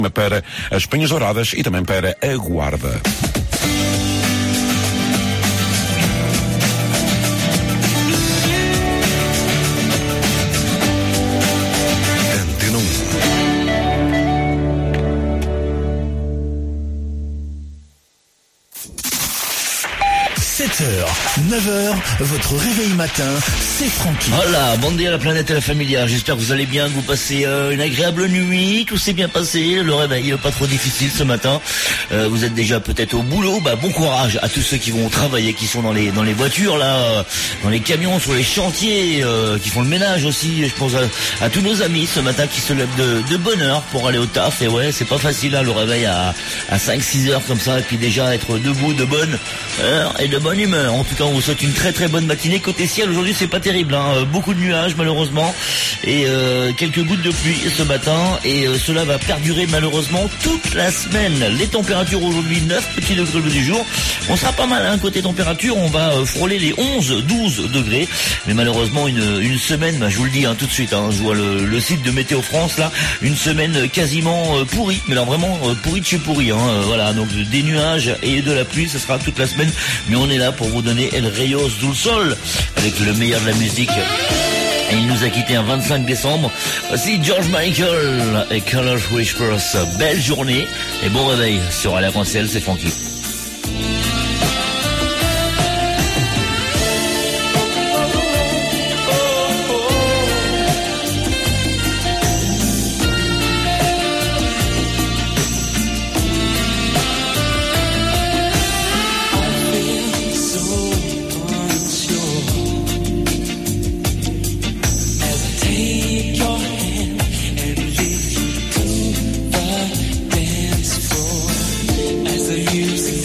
para as Penhas Douradas e também para a Guarda. Antena 7h, 9h, votre réveil matin, c'est Francky. Voilà, bon dia à la planète et à la familia. J'espère que vous allez bien, que vous passez une agréable nuit, tout s'est bien passé, le réveil pas trop difficile ce matin. Vous êtes déjà peut-être au boulot, bon courage à tous ceux qui vont travailler, qui sont dans les voitures là, dans les camions, sur les chantiers, qui font le ménage aussi. Je pense à tous nos amis ce matin qui se lèvent de bonne heure pour aller au taf. Et ouais, c'est pas facile le réveil à 5-6 heures comme ça, et puis déjà être debout de bonne heure et de bonne humeur. En tout cas, on vous souhaite une très très bonne matinée. Côté ciel, aujourd'hui, c'est pas terrible, beaucoup de nuages malheureusement et quelques gouttes de pluie ce matin, et cela va perdurer malheureusement toute la semaine. Les températures aujourd'hui, 9 petits degrés du jour. On sera pas mal côté température, on va frôler les 11-12 degrés. Mais malheureusement une semaine, je vous le dis tout de suite, je vois le site de Météo France là, une semaine quasiment pourrie, mais alors vraiment pourrie de chez pourri. Voilà, donc des nuages et de la pluie, ce sera toute la semaine. Mais on est là pour vous donner El Reyos del Sol avec le meilleur de la musique. Et il nous a quitté un 25 décembre. Voici George Michael et Color Whispers. Belle journée et bon réveil sur À l'Arc-en-Ciel, c'est Francky. Music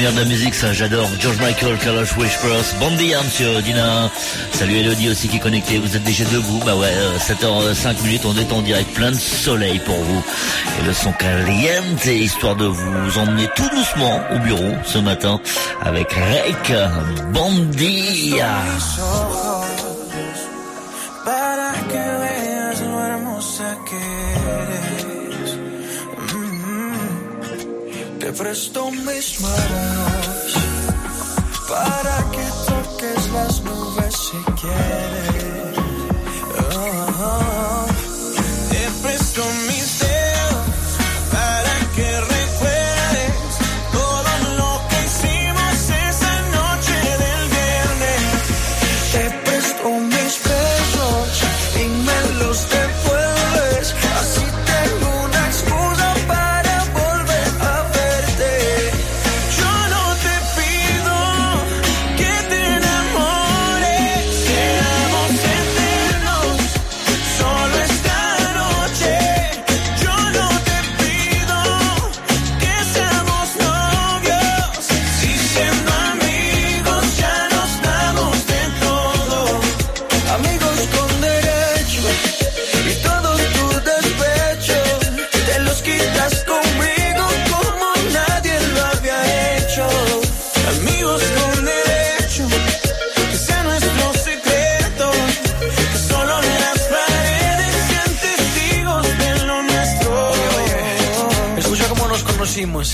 l'avenir de la musique, ça j'adore. George Michael, Kalash Whispers, Bandia, monsieur Dina. Salut Elodie aussi qui est connectée, vous êtes déjà debout. Bah ouais, 7h05, on est en direct, plein de soleil pour vous. Et le son caliente, histoire de vous emmener tout doucement au bureau ce matin avec Rake, Bandia. Para que veas lo hermosa que eres. Te presto mis manos para que toques las nubes si quieres. Te presto mis dedos para que recuerdes todo lo que hicimos esa noche del viernes. Te presto mis besos y me los devuelves, así tengo una excusa para volver a verte. Yo no te pido que te enamores, seamos eternos, solo esta noche. Yo no te pido que seamos novios, si siendo amigos ya nos damos de todo. Amigos con derecho y todos tus despechos te los quitas conmigo como nadie lo había hecho. Amigos con derecho, que sea nuestro secreto, que solo las paredes sean testigos de lo nuestro. Escucha cómo nos conocimos.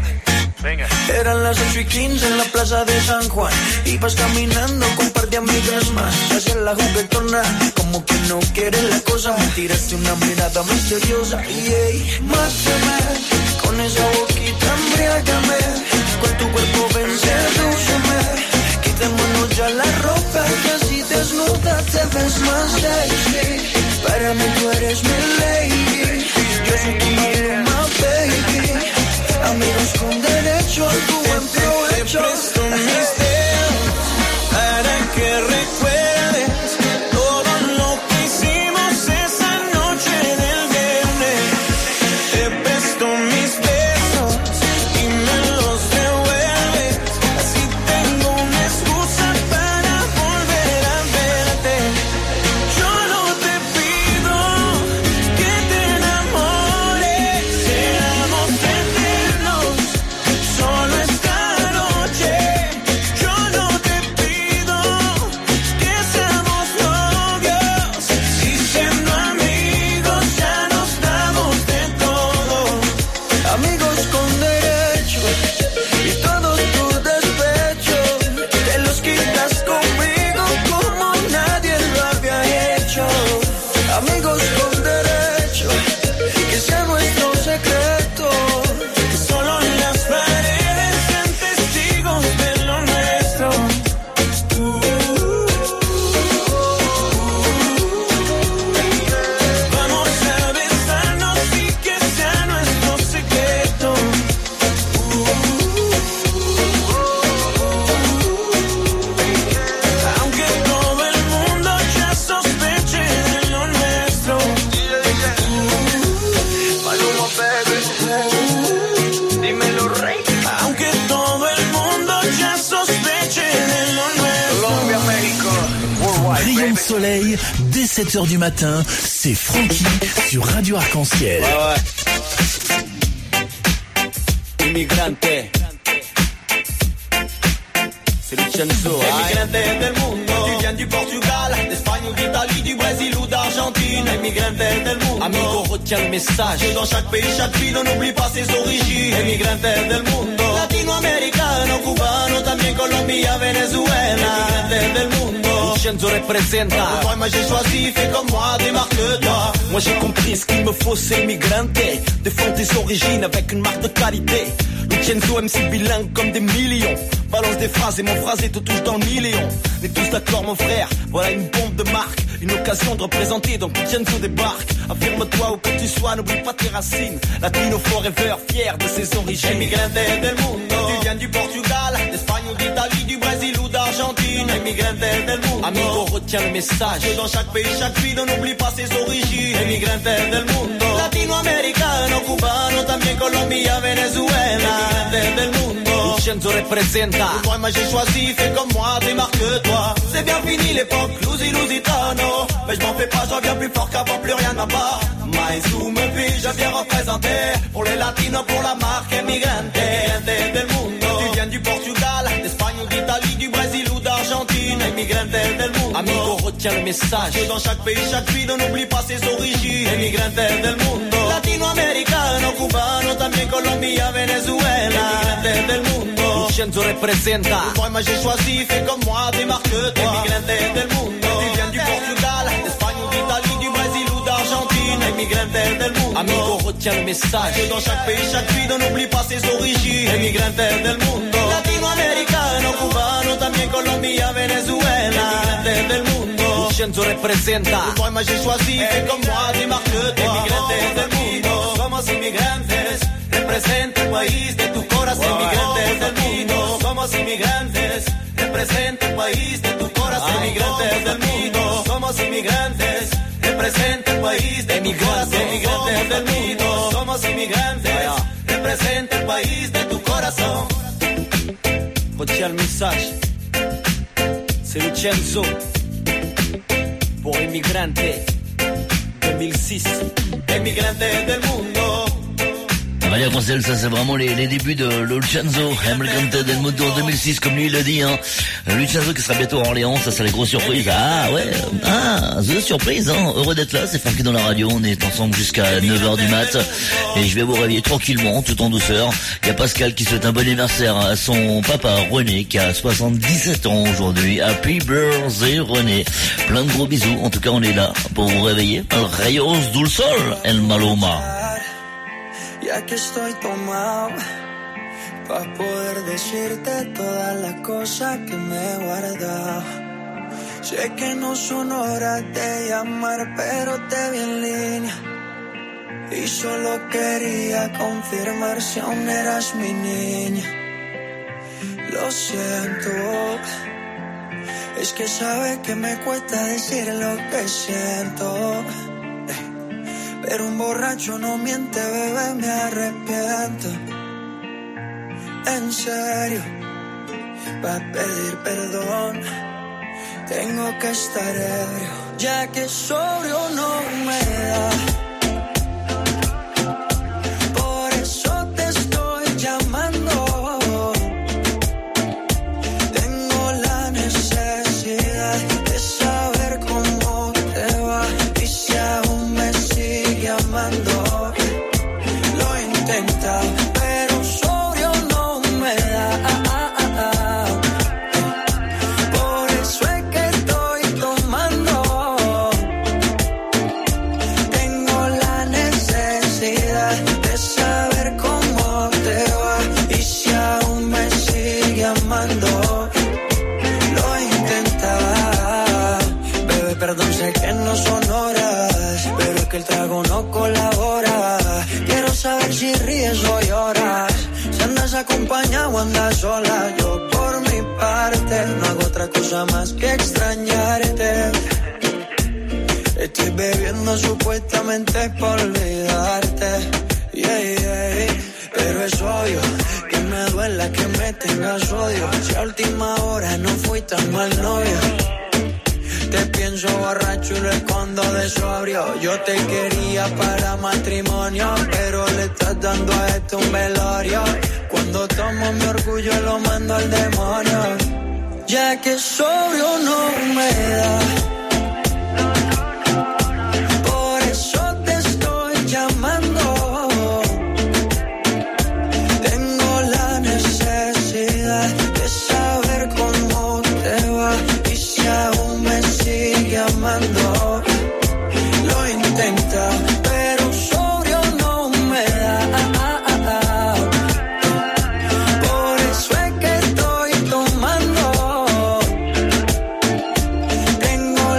Eran las 8:15 en la plaza de San Juan. Ibas caminando con un par de amigas más. Hacia la juguetona, como que no quieres la cosa. Me tiraste una mirada misteriosa. Y mátame, con esa boquita embriágame. Con tu cuerpo ven, sedúceme. Quitémonos ya la ropa, que así desnuda te ves más sexy. Para mí tú eres mi lady, yo soy tu Maluma, baby. Amigos con derecho a tu buen provecho. Te presto mis dedos para que recuerdes todo lo que hicimos esa noche del viernes. Te presto mis besos y me los devuelves, así tengo una excusa para volver a verte. Yo no te pido que te enamores, seamos eternos, solo esta noche. Yo no te pido que seamos novios, si siendo amigos ya nos damos de todo. Amigos con derecho y todos tus despechos te los quitas conmigo como nadie lo había hecho. Amigos con derecho, que sea nuestro secreto, que solo las paredes sean testigos de lo nuestro. Vamos a besarnos y que sea nuestro secreto. Aunque todo el mundo ya sospeche de lo nuestro. Maluma, baby. Dímelo, rey. Aunque todo el mundo ya sospeche de lo nuestro. Colombia, México, worldwide, Rayon de baby. soleil, dès 7h du matin, c'est Francky sur Radio Arc-en-Ciel. Inmigrante. C'est Lucenzo. Immigrante del mundo. Tu viens du Portugal, d'Espagne ou d'Italie, du Brésil ou d'Argentine. Immigrante del mundo. Amigo, retiens le message. Que dans chaque pays, chaque ville, on n'oublie pas ses origines. Immigrante del mundo. Latinoamericano, cubano, también Colombia, Venezuela. Immigrante del mundo. Lucenzo representa. Moi, j'ai choisi, fais comme moi, démarque-toi. Moi, j'ai compris ce qu'il me faut, c'est immigrante. Défends tes origines avec une marque de qualité. Lucenzo MC bilingue comme des millions. Balance des phrases et mon phrasé te touche dans le million. On est tous d'accord mon frère, voilà une bombe de marque. Une occasion de représenter, donc Lucenzo débarque. Affirme-toi où que tu sois, n'oublie pas tes racines. Latino forever, fier de ses origines. Immigrante del mundo. Tu viens du Portugal, d'Espagne ou d'Italie, du Brésil ou d'Argentine. Immigrante del mundo. Amigo, retiens le message. Que dans chaque pays, chaque ville, on n'oublie pas ses origines. Immigrante del mundo. Latinoamericano, cubano, también Colombia, Venezuela. Immigrante del mundo. Lucienzo representa. Toi, moi j'ai choisi, fais comme moi, démarre que toi. C'est bien fini l'époque, Lusitano. Mais je m'en fais pas, je reviens plus fort qu'avant, plus rien n'a pas. Mais sous me puis, je viens représenter. Pour les latinos, pour la marque Emigrante del mundo. Tu viens du Portugal, d'Espagne ou d'Italie, du Brésil ou d'Argentine. Emigrante del mundo. Amigo, retiens le message. Que dans chaque pays, chaque ville, on n'oublie pas ses origines. Emigrante del mundo. Latinoamericano, cubano, también Colombia, Venezuela. Emigrante del mundo. Lucienzo representa. Toi, moi j'ai choisi, fais comme moi, démarre que toi. Emigrante del mundo. Tu viens du Portugal, d'Espagne ou d'Italie, du Brésil ou d'Argentine. Emigrante del mundo. Amigo, retiens le message. Que dans chaque pays, chaque ville, on n'oublie pas ses origines. Emigrante del mundo. Latinoamericano, cubano, también Colombia, Venezuela. Emigrante del mundo. Lucienzo representa. Toi, moi j'ai choisi, fais comme moi, démarre que toi. Emigrante del mundo. Somos inmigrantes. Representa el país de tu corazón. Emigrantes del mundo. Somos inmigrantes. Representa el país de tu corazón. Emigrantes del mundo. Somos inmigrantes. Representa el país de mi corazón. Emigrantes del mundo. Somos inmigrantes. Representa el país de tu corazón. Retiens le message. C'est Lucienzo. Pour Immigrante 2006. Emigrantes del mundo. Maria Concel, ça c'est vraiment les débuts de Lucienzo, Emigrante del Mundo en 2006, comme lui il l'a dit, hein. Lucienzo qui sera bientôt à Orléans, ça c'est la grosse surprise. Ah ouais, the surprise, hein. Heureux d'être là, c'est Francky dans la radio, on est ensemble jusqu'à 9h du mat, et je vais vous réveiller tranquillement, tout en douceur. Il y a Pascal qui souhaite un bon anniversaire à son papa René, qui a 77 ans aujourd'hui. Happy birthday René. Plein de gros bisous, en tout cas on est là pour vous réveiller. El Rayos del Sol, El Maluma. Ya que estoy tomado, pa' poder decirte todas las cosas que me he guardado. Sé que no son horas de llamar, pero te vi en línea. Y solo quería confirmar si aún eras mi niña. Lo siento, es que sabes que me cuesta decir lo que siento. Pero un borracho no miente, bebé, me arrepiento. En serio, para pedir perdón, tengo que estar ebrio, ya que sobrio no me da. Por eso te estoy llamando. Tengo la necesidad de saber cómo te va y si aún me llamando, lo intenta, pero sobrio no me da. Por eso es que estoy tomando. Tengo la necesidad de saber cómo te va y si aún me sigue amando, lo intenta. Bebé, perdón, sé que no son horas, pero es que el trago no colabora. Quiero saber si ríes o lloras, si andas acompañado o andas sola. Yo por mi parte no hago otra cosa más que extrañarte. Estoy bebiendo supuestamente por olvidarte, pero es obvio que me duela que me tengas odio. Si a última hora no fui tan mal novio. Te pienso borracho y lo escondo de sobrio. Yo te quería para matrimonio, pero le estás dando a esto un velorio. Cuando tomo mi orgullo lo mando al demonio, ya que sobrio no me da. Por eso te estoy llamando. Tengo la necesidad de saber cómo te va y si aún me sigue amando, lo intenta, pero sobrio no me da. Por eso es que estoy tomando. Tengo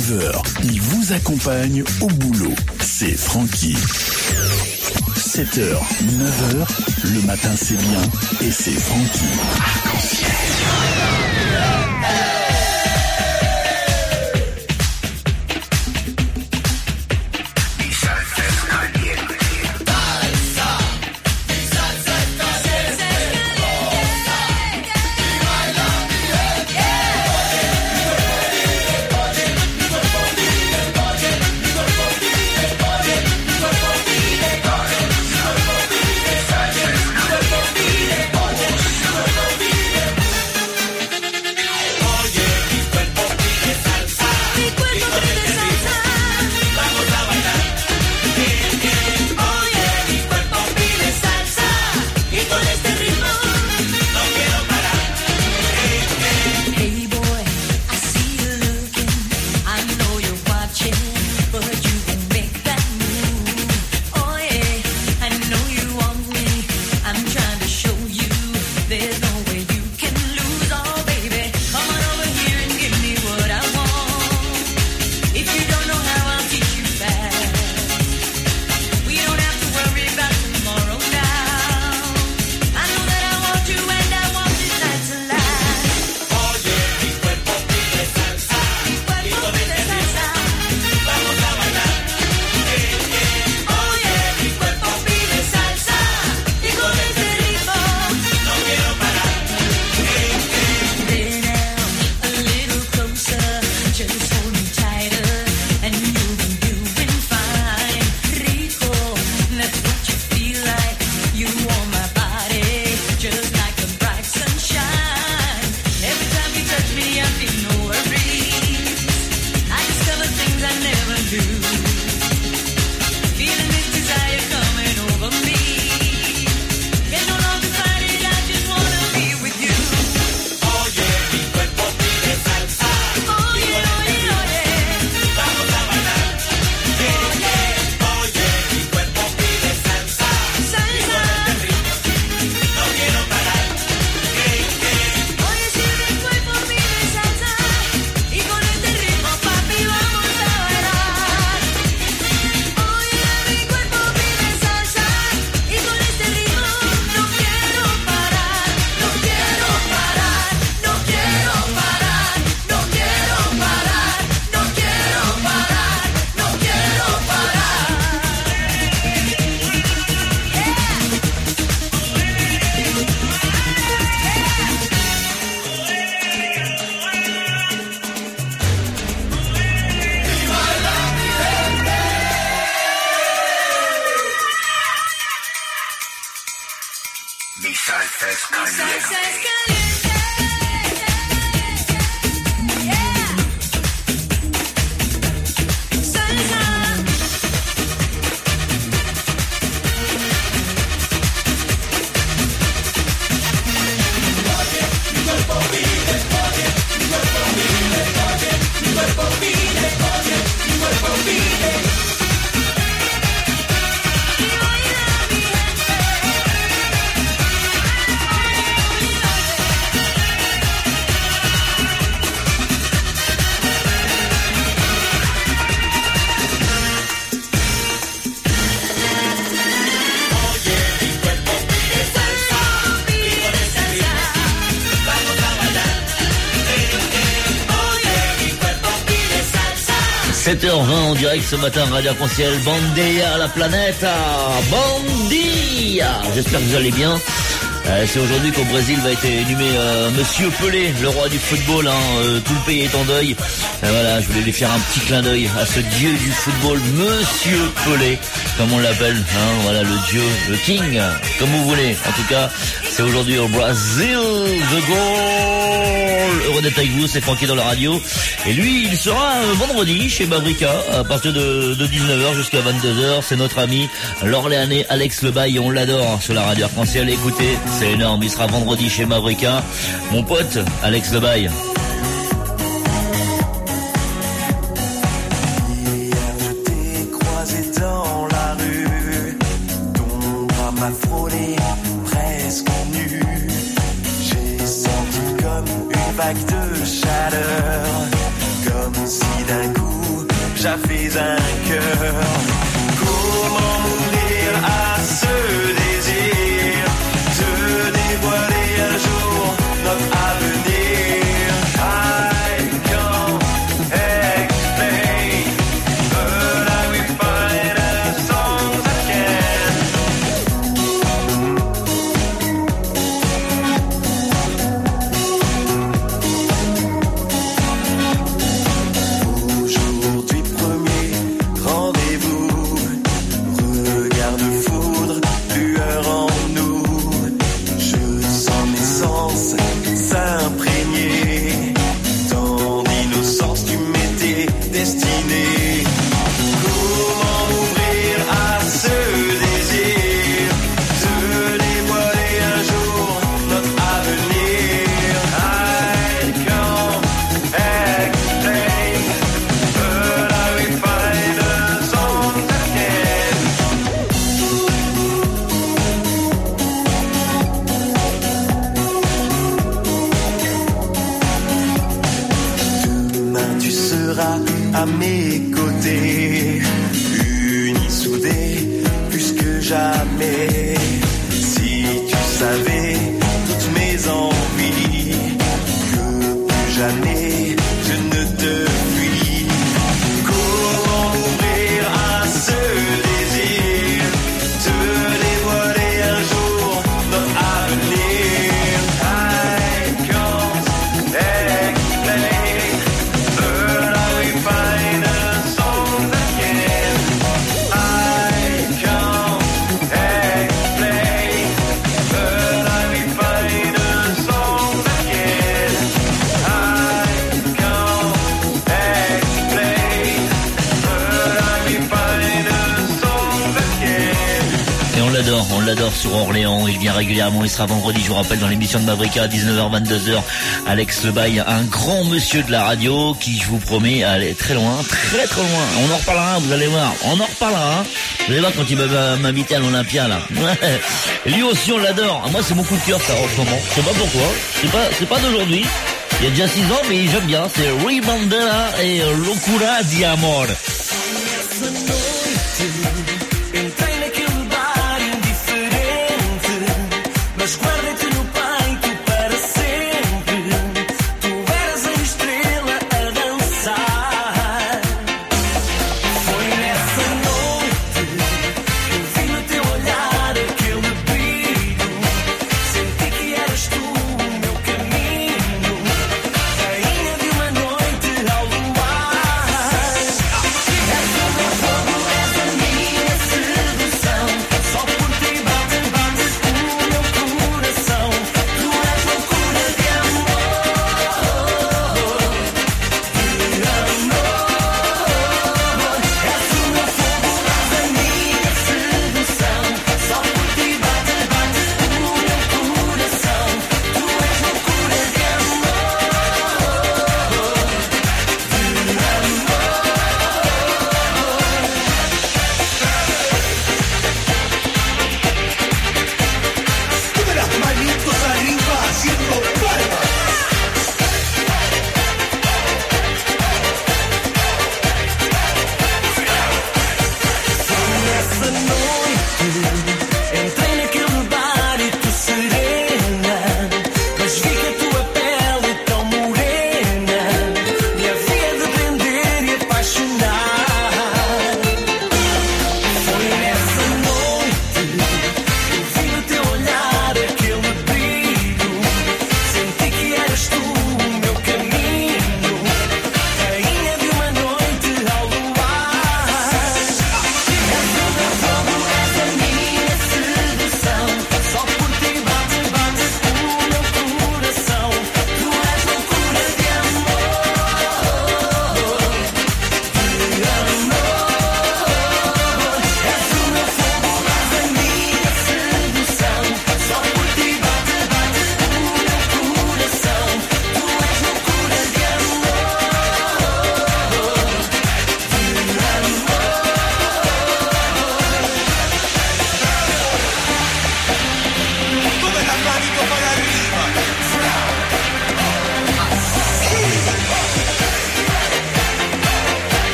9h, il vous accompagne au boulot. C'est Francky. 7h, 9h, le matin c'est bien et c'est Francky. En direct ce matin, Radio Arc-en-Ciel, Bandia, la planète, Bandia. J'espère que vous allez bien. C'est aujourd'hui qu'au Brésil va être inhumé Monsieur Pelé, le roi du football. Tout le pays est en deuil. Voilà, je voulais lui faire un petit clin d'œil à ce dieu du football, Monsieur Pelé, comme on l'appelle. Voilà, le dieu, le king, comme vous voulez. En tout cas, c'est aujourd'hui au Brésil, The Goal. Heureux d'être avec vous, c'est Francky dans la radio. Et lui, il sera vendredi chez Mavrika à partir de 19h jusqu'à 22h. C'est notre ami l'Orléanais Alex Lebaille. On l'adore sur la radio Arc-en-Ciel. Écoutez, c'est énorme. Il sera vendredi chez Mavrika. Mon pote Alex Lebaille. De chaleur, comme si d'un coup j'affiche un cœur. Comment m'ouvrir à ce désir de dévoiler un jour notre avenir? I can't explain, but I will find a song that can. Aujourd'hui premier rendez-vous, regard de foudre, lueur en nous. Je sens mes sens s'imprégner tant d'innocence tu m'étais destinée. Comment m'ouvrir à ce désir de dévoiler un jour notre avenir? I can't explain, but I will find a song that can. Demain tu seras à mes côtés, unis, soudés, plus que jamais. Si tu savais toutes mes envies, que plus jamais je ne te fuis. Comment m'ouvrir à ce désir de dévoiler un jour notre avenir? I can't explain, but I will find a song that can. I can't explain, but I will find a song that can. I can't explain, but I will find a song that can. Et on l'adore sur Orléans, il vient régulièrement, il sera vendredi, je vous rappelle, dans l'émission de Mavrika à 19h-22h. Alex Lebaille, un grand monsieur de la radio qui, je vous promets, aller très loin, très très loin. On en reparlera, vous allez voir, on en reparlera. Vous allez voir quand il va m'inviter à l'Olympia là. Lui aussi on l'adore. Moi c'est mon coup de cœur ça en ce moment. Je sais pas pourquoi, c'est pas d'aujourd'hui. Il y a déjà 6 ans mais j'aime bien. C'est Rui Bandera et Loucura di Amor. Entrei naquele bar indiferente, mas guardei-te no peito para sempre. Tu eras a estrela a dançar. Foi nessa noite que eu vi no teu olhar aquele brilho. Senti que eras tu o meu caminho, rainha de uma noite ao luar. És o meu fogo, és a minha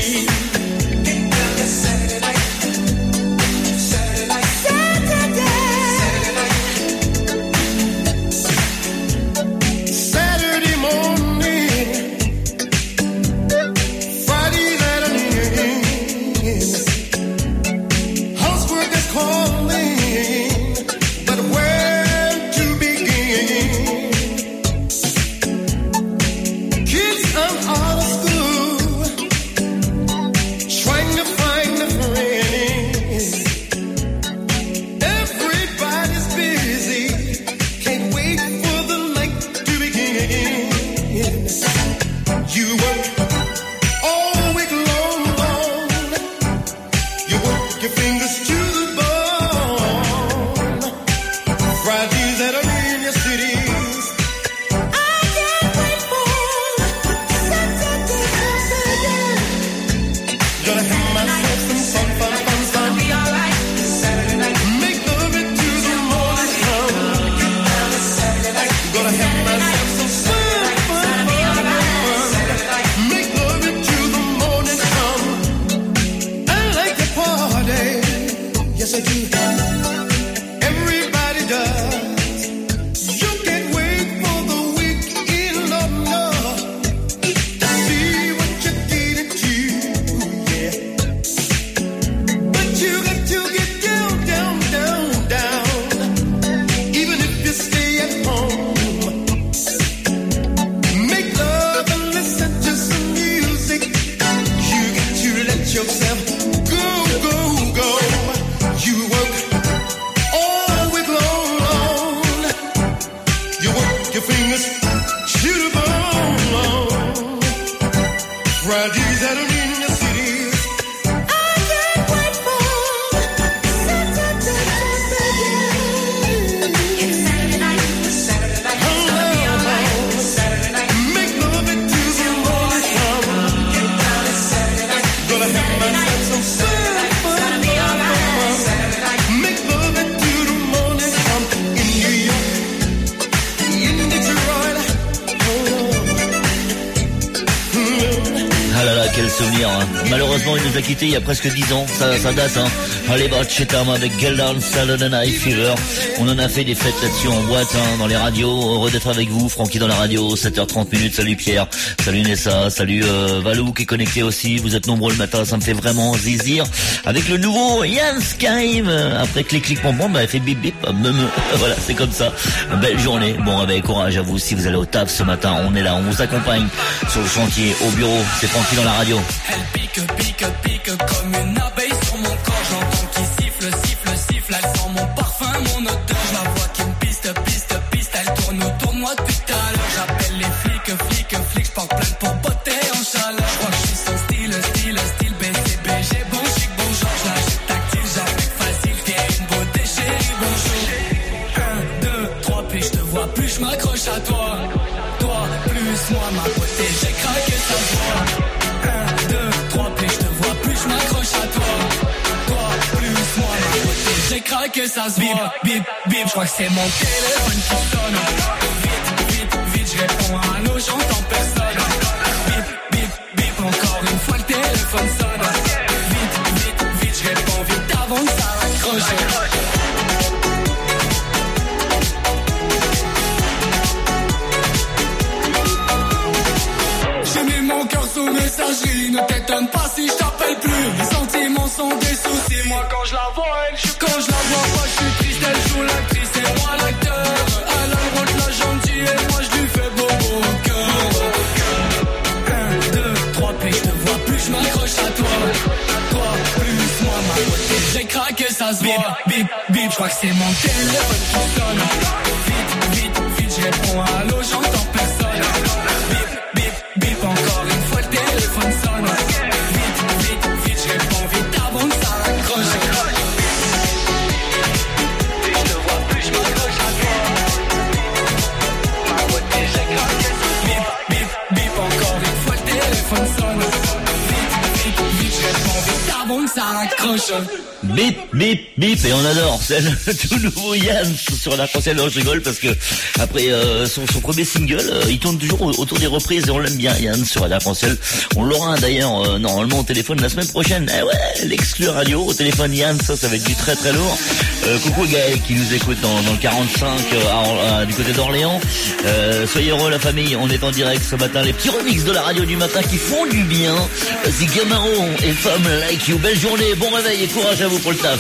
Malheureusement, il nous a quittés il y a presque 10 ans. Ça date, hein. Allez, bah, Chetam avec Geldan, Saturday Night Fever. On en a fait des fêtes là-dessus en boîte, hein, dans les radios. Heureux d'être avec vous, Francky dans la radio, 7h30. Salut Pierre, salut Nessa, salut Valou qui est connecté aussi. Vous êtes nombreux le matin, ça me fait vraiment zizir. Avec le nouveau Yann Skyme. Après clic pompon, bah, il fait bip bip. Voilà, c'est comme ça. Belle journée. Bon réveil, courage à vous. Si vous allez au taf ce matin, on est là, on vous accompagne sur le chantier, au bureau. C'est Francky dans la radio. Elle pique comme une abeille sur mon corps. J'entends qui siffle, elle sent mon parfum, mon odeur. Je la vois qui me piste, elle tourne autour de moi depuis tout à l'heure. J'appelle les flics, je porte plainte pour botter en chaleur. Je crois que je suis son style, BCB, j'ai bon chic, bon genre. Je la jette tactile, j'affecte facile, t'es une beauté chérie, bonjour. 1, 2, 3, puis je te vois, plus je m'accroche à toi. Toi, plus moi, ma beauté, j'ai craqué, ça se voit. 1, 2, 3, puis je te vois, plus je m'accroche à toi. Toi, plus moi, ma beauté, j'ai craqué, ça se voit. Bip, je crois que c'est mon téléphone qui sonne. Vite, je réponds à l'eau, j'entends personne. Bip, encore une fois le téléphone sonne. Vite, je réponds vite avant que ça raccroche. Mon cœur sous messagerie, ne t'étonne pas si je t'appelle plus. Les sentiments sont des soucis, moi quand je la vois, moi je suis triste, elle joue l'actrice et moi l'acteur. Elle a le rôle de la gentille et moi je lui fais bobo au cœur. 1, 2, 3, puis je te vois, plus je m'accroche à toi. Toi, plus moi, ma beauté, j'ai craqué, ça se voit. Bip, je crois que c'est mon téléphone qui sonne. Vite, je réponds à l'eau, j'entends personne. Bip, encore une fois le téléphone sonne. Vite, je réponds vite avant que ça raccroche. Et je te vois plus, je m'accroche à toi. Ma beauté, j'ai craqué. Bip, encore une fois le téléphone sonne. Vite, je réponds vite avant que ça raccroche. Bip, bip, bip, et on adore, c'est le tout nouveau Yann sur l'arc-en-ciel. Je rigole parce que après son premier single, il tourne toujours autour des reprises et on l'aime bien, Yann, sur l'arc-en-ciel. On l'aura d'ailleurs normalement au téléphone la semaine prochaine. Eh ouais, l'exclu radio au téléphone Yann, ça va être du très très lourd. Coucou Gaël qui nous écoute dans le 45 du côté d'Orléans. Soyez heureux la famille, on est en direct ce matin. Les petits remixes de la radio du matin qui font du bien. C'est Camaro et Femme Like You. Belle journée, bon réveil et courage à vous pour le taf.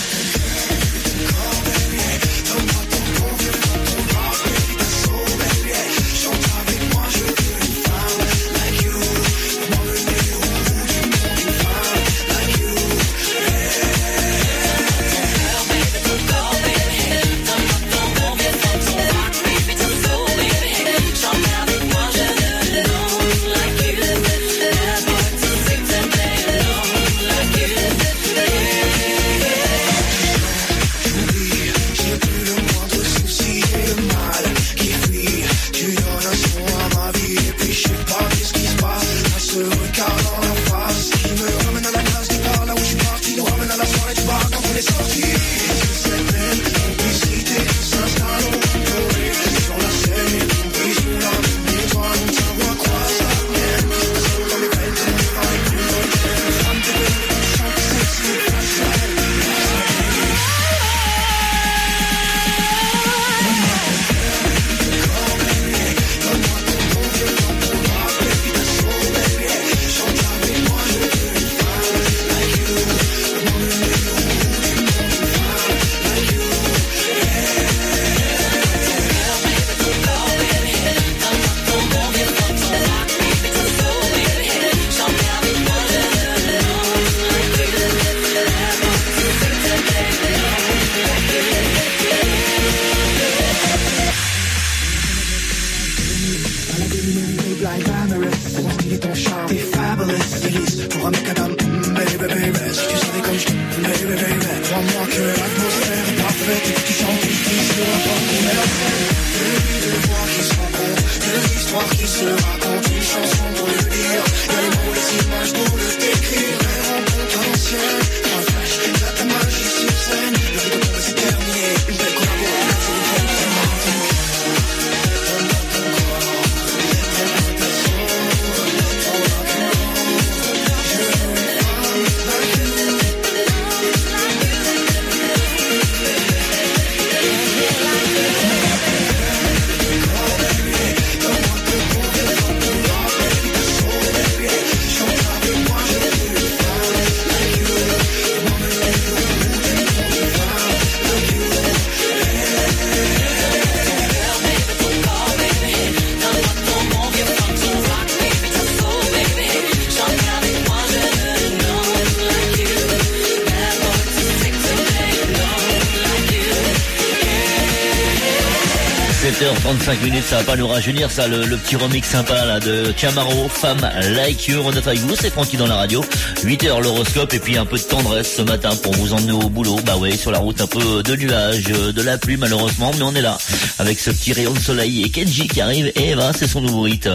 Ça va pas nous rajeunir, ça, le petit remix sympa là de Camaro, Femme Like You. On est avec vous, c'est Francky dans la radio. 8h l'horoscope et puis un peu de tendresse ce matin pour vous emmener au boulot. Bah ouais, sur la route un peu de nuages, de la pluie malheureusement, mais on est là avec ce petit rayon de soleil et Kenji qui arrive et Eva, c'est son nouveau hit.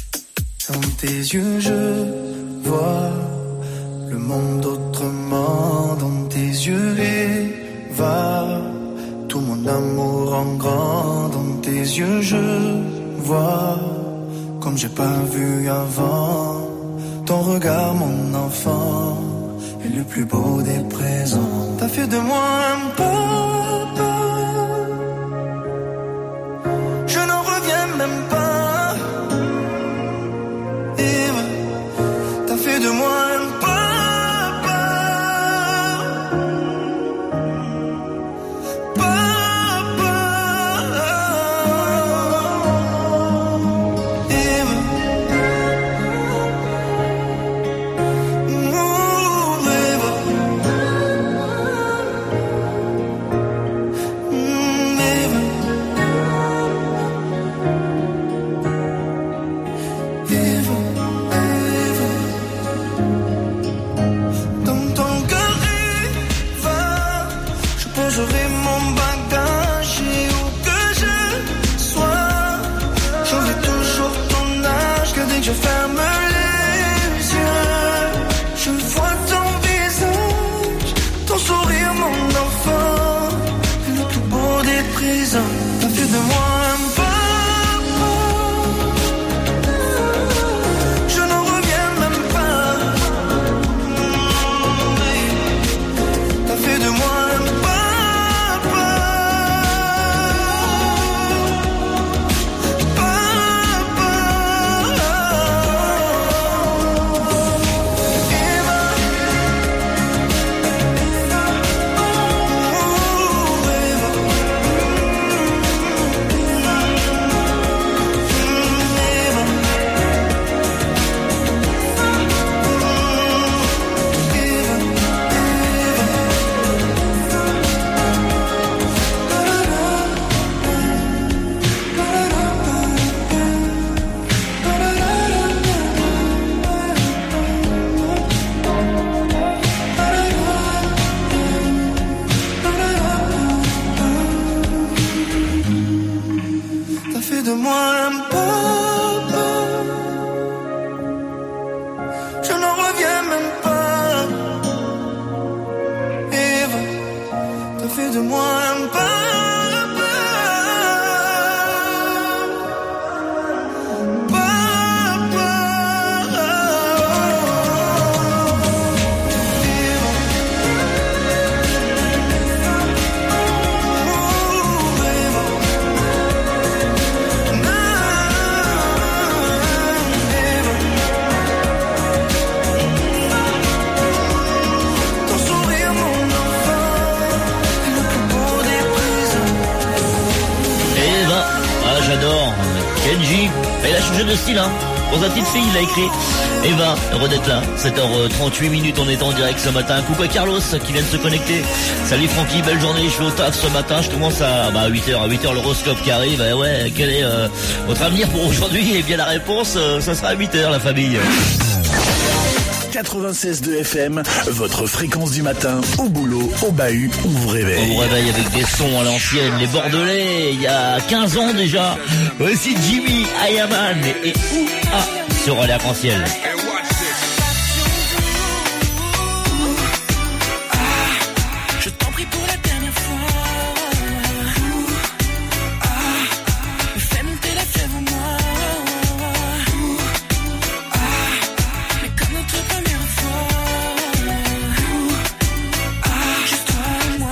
Dans tes yeux je vois le monde autrement, dans tes yeux Eva, tout mon amour en grand. Dans tes yeux je vois comme j'ai pas vu avant. Ton regard mon enfant est le plus beau des présents. T'as fait de moi un papa, je n'en reviens même pas. Eva, t'as fait de moi un papa. Gigi. Et il a changé de style, hein. Pour sa petite fille, il a écrit. Eva, heureux d'être là. 7h38, on est en direct ce matin. Coucou à Carlos qui vient de se connecter. Salut Francky, belle journée. Je vais au taf ce matin. Je commence à 8h l'horoscope qui arrive. Ouais, quel est votre avenir pour aujourd'hui? Eh bien la réponse, ça sera à 8h la famille. 96.2 FM, votre fréquence du matin, au boulot, au bahut, on vous réveille. On vous réveille avec des sons à l'ancienne, les Bordelais, il y a 15 ans déjà. Voici Jimmy Ayaman et sur l'arc-en-ciel. Je t'en prie pour la dernière fois. Fais monter la fièvre en moi. Mais comme notre première fois. Juste toi et moi.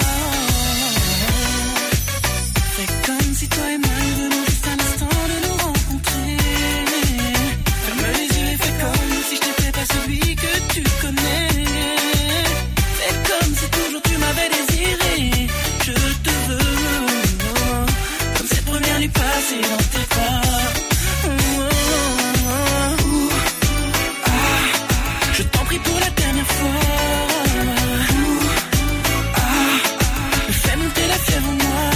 Fais comme si toi et moi nous venons juste un instant de nous rencontrer. Ferme les yeux et fais comme si je n'étais pas celui que tu connais. Fais comme si toujours tu m'avais désiré. Je te veux, comme cette première nuit passée dans tes bras. Je t'en prie pour la dernière fois. Fais monter la fièvre en moi.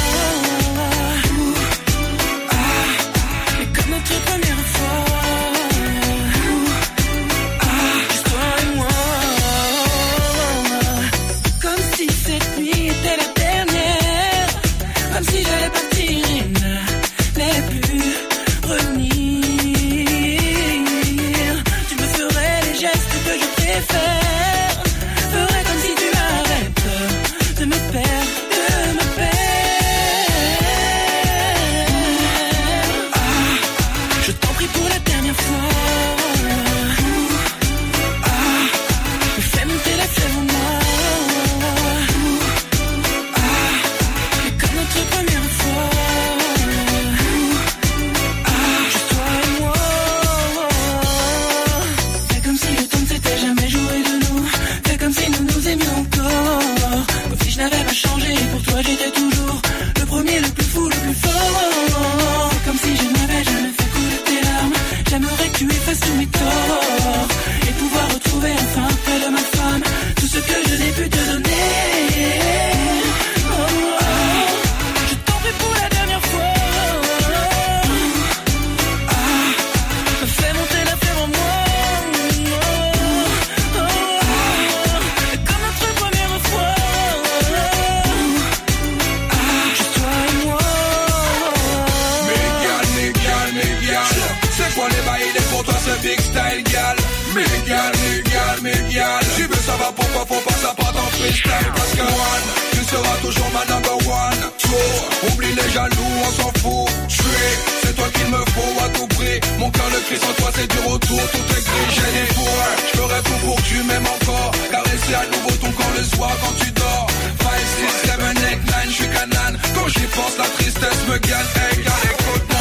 Mais comme notre première fois. Juste toi et moi. Comme si cette nuit était la dernière. Comme si j'allais partir et n'allais plus revenir. Tu me ferais les gestes que je préfère. Ferais comme si tu avais peur de me perdre, de me perdre. Je t'en prie pour la dernière fois. Fais monter la fièvre en moi. Mais comme notre première fois. Juste toi et moi. Fais comme si le temps ne s'était jamais joué de nous. Fais comme si nous nous aimions encore. Comme si je n'avais pas changé. Pour toi j'étais toujours le premier, le plus fou, le plus fort. Fais comme si je n'avais jamais fait couler tes larmes. J'aimerais que tu effaces tous mes torts. Et pouvoir retrouver enfin près de ma femme tout ce que je n'ai pu te donner. Je t'en prie pour la dernière fois. Fais monter la fièvre en moi. Comme notre première fois. Juste toi et moi. Mégal, c'est quoi les bails, pour toi c'est big style, gal. Mégal, tu veux savoir pourquoi faut pas ça part en freestyle. Parce que one, tu seras toujours ma number one. Two, oublie les jaloux, on s'en fout. Three, c'est toi qu'il me faut à tout prix. Mon cœur le crie sans toi c'est du retour. Tout est gris, j'ai des fours. Je ferai tout pour que tu m'aimes encore. Caresser à nouveau ton corps le soir quand tu dors. 5, 6, 7, 8, 9, je suis canane. Quand j'y pense la tristesse me gagne. Hey, gal, écoute-moi.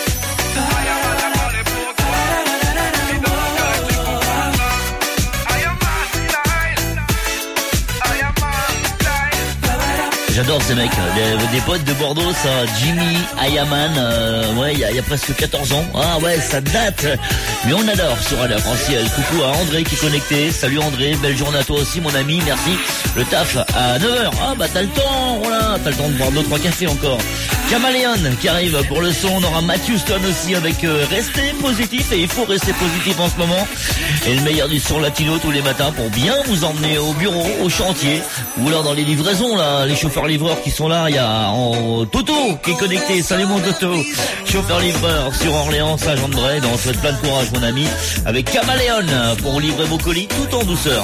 J'adore ces mecs, des potes de Bordeaux, ça, Jimmy Ayaman, ouais, il y a presque 14 ans. Ah ouais, ça date. Mais on adore sur l'arc-en-ciel. Coucou à André qui est connecté. Salut André, belle journée à toi aussi mon ami, merci. Le taf à 9h. Ah bah t'as le temps, voilà, t'as le temps de boire 2-3 cafés encore. Caméléon qui arrive pour le son, on aura Matthew Stone aussi avec Restez positif, et il faut rester positif en ce moment. Et le meilleur du son latino tous les matins pour bien vous emmener au bureau, au chantier, ou alors dans les livraisons là, les chauffeurs-livreurs qui sont là. Il y a Toto qui est connecté, salut mon Toto, chauffeur-livreur sur Orléans, Saint-Jean-de-Bray. On souhaite plein de courage mon ami, avec Caméléon pour livrer vos colis tout en douceur.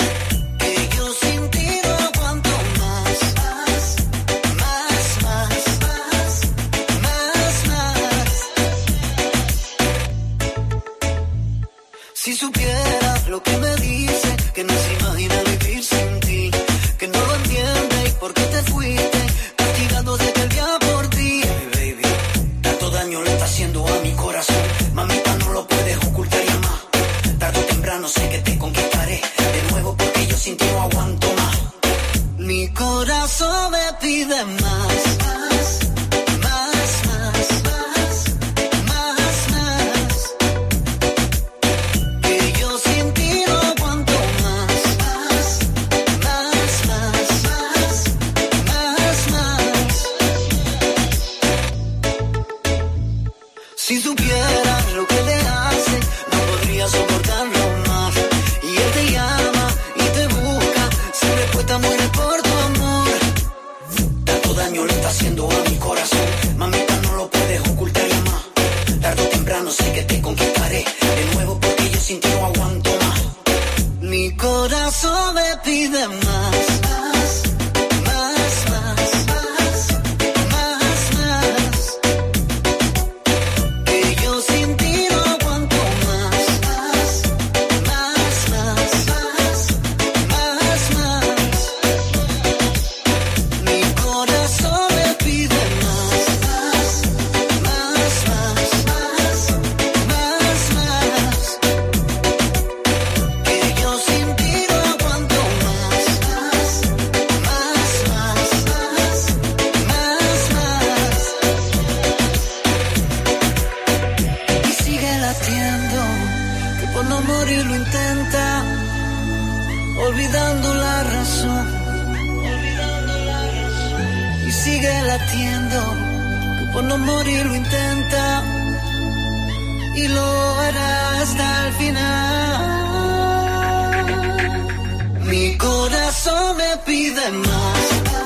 Si supiera lo que me dice, que no se imagina vivir sin ti, que no lo entiende y por qué te fuiste, castigando desde el día por ti. Hey, baby, tanto daño le está haciendo a mi corazón, mamita no lo puedes ocultar ya más, tarde o temprano sé que te conquistaré, de nuevo me pide más. olvidando la razón, y sigue latiendo, que por no morir lo intenta, y lo hará hasta el final. Mi corazón me pide más.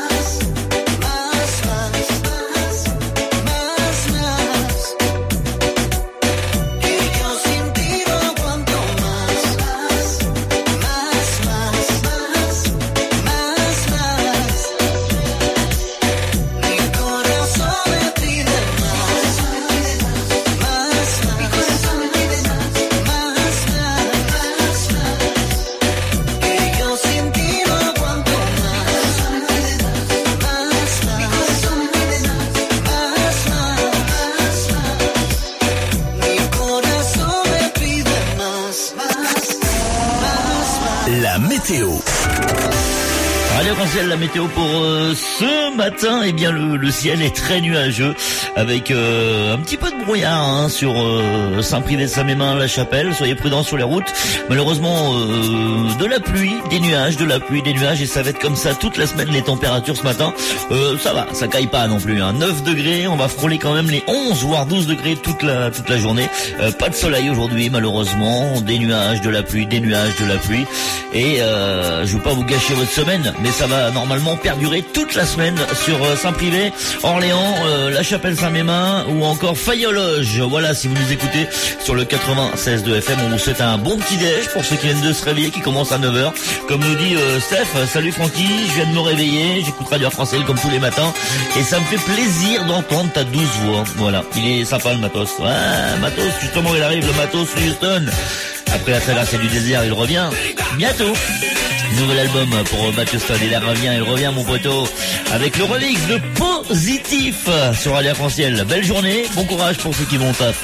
Arc-en-ciel, la météo pour ce matin, eh bien le ciel est très nuageux avec un petit peu de brouillard sur Saint-Privé-de-Saint-Mémin, La Chapelle. Soyez prudents sur les routes. Malheureusement de la pluie, des nuages, et ça va être comme ça toute la semaine. Les températures ce matin, ça va, ça caille pas non plus. 9 degrés, on va frôler quand même les 11 voire 12 degrés toute la journée. Pas de soleil aujourd'hui malheureusement, des nuages, de la pluie, et je veux pas vous gâcher votre semaine, mais ça va normalement perdurer toute la semaine sur Saint-Privé, Orléans, La Chapelle-Saint-Mémin ou encore Fayologe. Voilà, si vous nous écoutez sur le 96.2 FM, on vous souhaite un bon petit déj pour ceux qui viennent de se réveiller, qui commence à 9h. Comme nous dit Steph, salut Francky, je viens de me réveiller, j'écoute Radio Arc-en-ciel comme tous les matins et ça me fait plaisir d'entendre ta douce voix. Voilà, il est sympa le matos. Ouais, matos, justement il arrive, le matos Houston. Après la traversée du désert, il revient bientôt. Nouvel album pour Mathieu Stone, il revient mon poteau, avec le remix de Positif sur Radio Arc-en-ciel. Belle journée, bon courage pour ceux qui vont taf.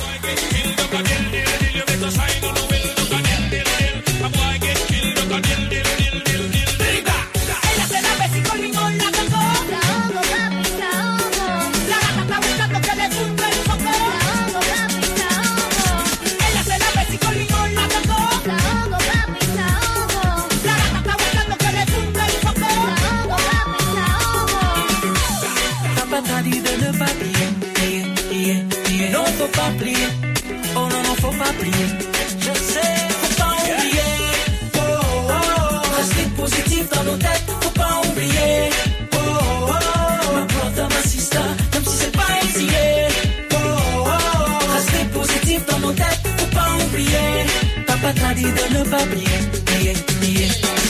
Oh non, non, faut pas plier. Je sais, faut pas oublier. Oh, oh, oh. Rester positif dans nos têtes, faut pas oublier. Oh, oh, oh. Ma brother, ma sister, même si c'est pas easy. Oh, oh, oh. Rester positif dans nos têtes, faut pas oublier. Papa t'a dit de ne pas plier. Plier.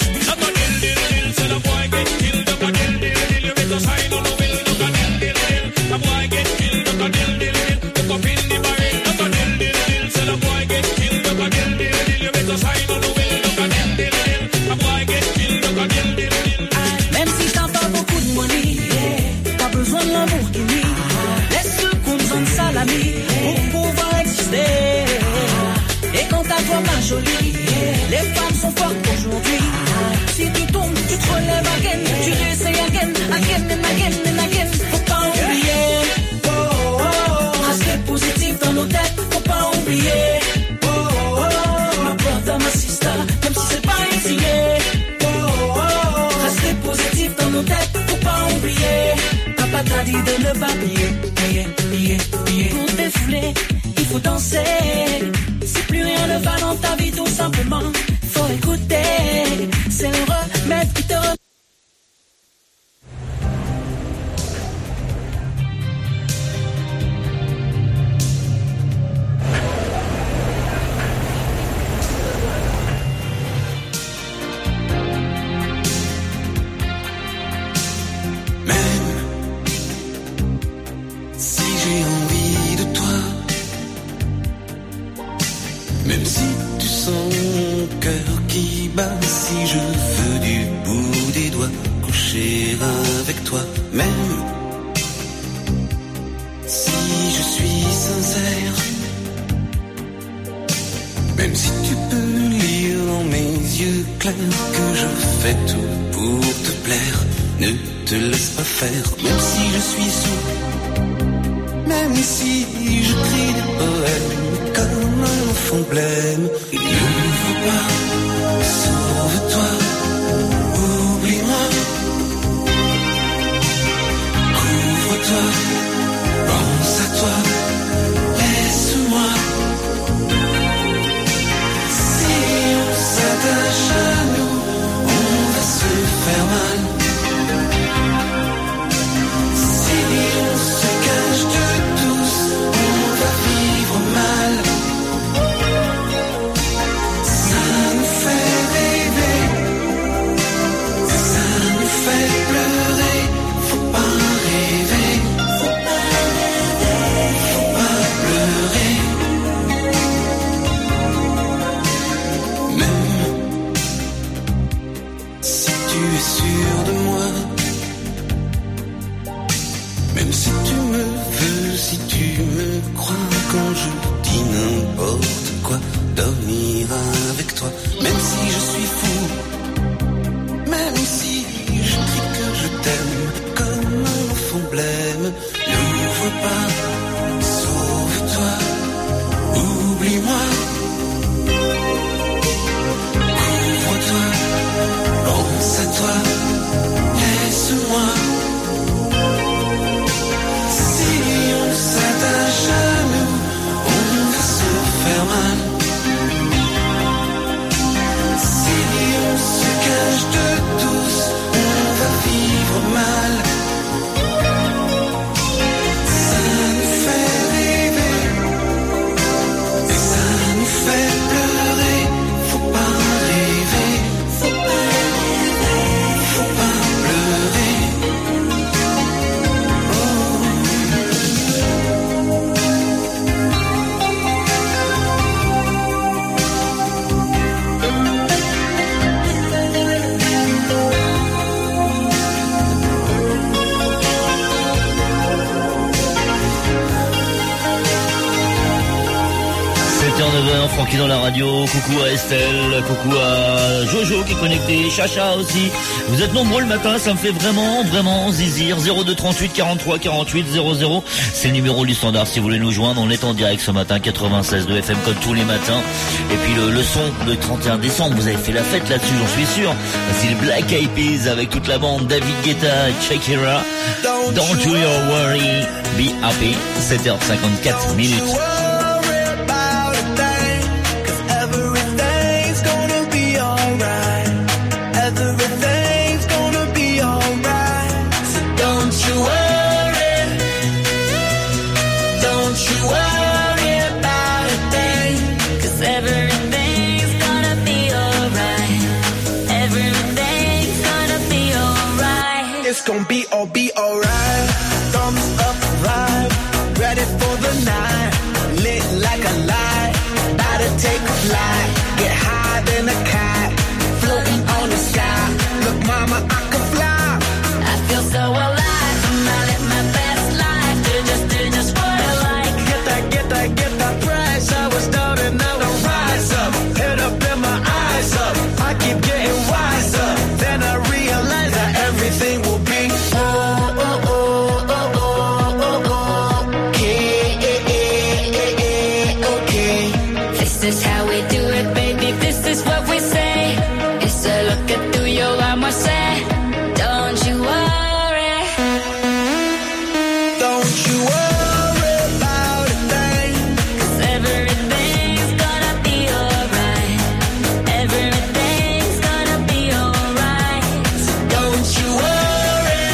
Même si t'as pas beaucoup de money, t'as besoin de l'amour qui vit. Laisse qu'on besoin de salami pour pouvoir exister. Et quand t'as toi ma jolie, les femmes sont fortes aujourd'hui. Si tu tombes, tu te relèves again, tu réessayes again and again. Faut pas oublier. Oh, oh, oh. Rester positif dans nos têtes, faut pas oublier. Oh, oh, oh. Ma brother, ma sister, même si c'est pas easy. Oh, oh, oh. Rester positif dans nos têtes, faut pas oublier. Papa t'a dit de ne pas plier. Pour défouler, il faut danser. Si plus rien ne va dans ta vie, tout simplement, faut écouter. C'est le remède qui te remet. du bout des doigts coucher avec toi, même si je suis sincère. Même si tu peux lire dans mes yeux clairs que je fais tout pour te plaire, ne te laisse pas faire. Même si je suis sourd, même si je crie des poèmes comme un enfant blême, n'ouvre pas, sauve-toi, oublie-moi, couvre-toi, pense à toi, laisse-moi. S'attache à nous, on va se faire mal. Si on se cache de tous, on va vivre mal. Ça nous fait rêver, ça nous fait pleurer. Faut pas rêver, faut pas rêver, faut pas pleurer. Tu es sûr de moi, même si tu me veux, si tu me crois, quand je dis n'importe quoi, dormir avec toi, même si je suis fou, même si je crie que je t'aime, comme un enfant blême, n'ouvre pas, sauve-toi, oublie-moi, couvre-toi. Pense à toi, laisse-moi. Si on s'attache à nous, on va se faire mal. Si on se cache de tous, on va vivre mal. Ça nous fait rêver et ça nous fait pleurer. Faut pas rêver, faut pas rêver, faut pas pleurer. Francky dans la radio, coucou à Estelle, coucou à Jojo qui est connecté, Chacha aussi. Vous êtes nombreux le matin, ça me fait vraiment zizir. 02 38 43 48 00, c'est le numéro du standard si vous voulez nous joindre. On est en direct ce matin, 96 de FM comme tous les matins. Et puis le son, le 31 décembre, vous avez fait la fête là-dessus, j'en suis sûr. C'est le Black Eyed Peas avec toute la bande, David Guetta, Shakira. Don't you worry, be happy. 7h54 minutes. Be alright. Thumbs up, vibe, ready for the night. Lit like a light, about to take a flight. Get higher than a kite, floating on the sky. Look, mama, I can fly. I feel so alive. I live my best life. Do just what I like. Get that price. I was down and now I rise up. Head up and my eyes up. I keep getting wiser. Then I realize that everything will be. This is how we do it, baby, this is what we say. It's a look at through your eyes, I say. Don't you worry. Don't you worry about a thing. 'Cause everything's gonna be alright. Everything's gonna be alright. Don't you worry.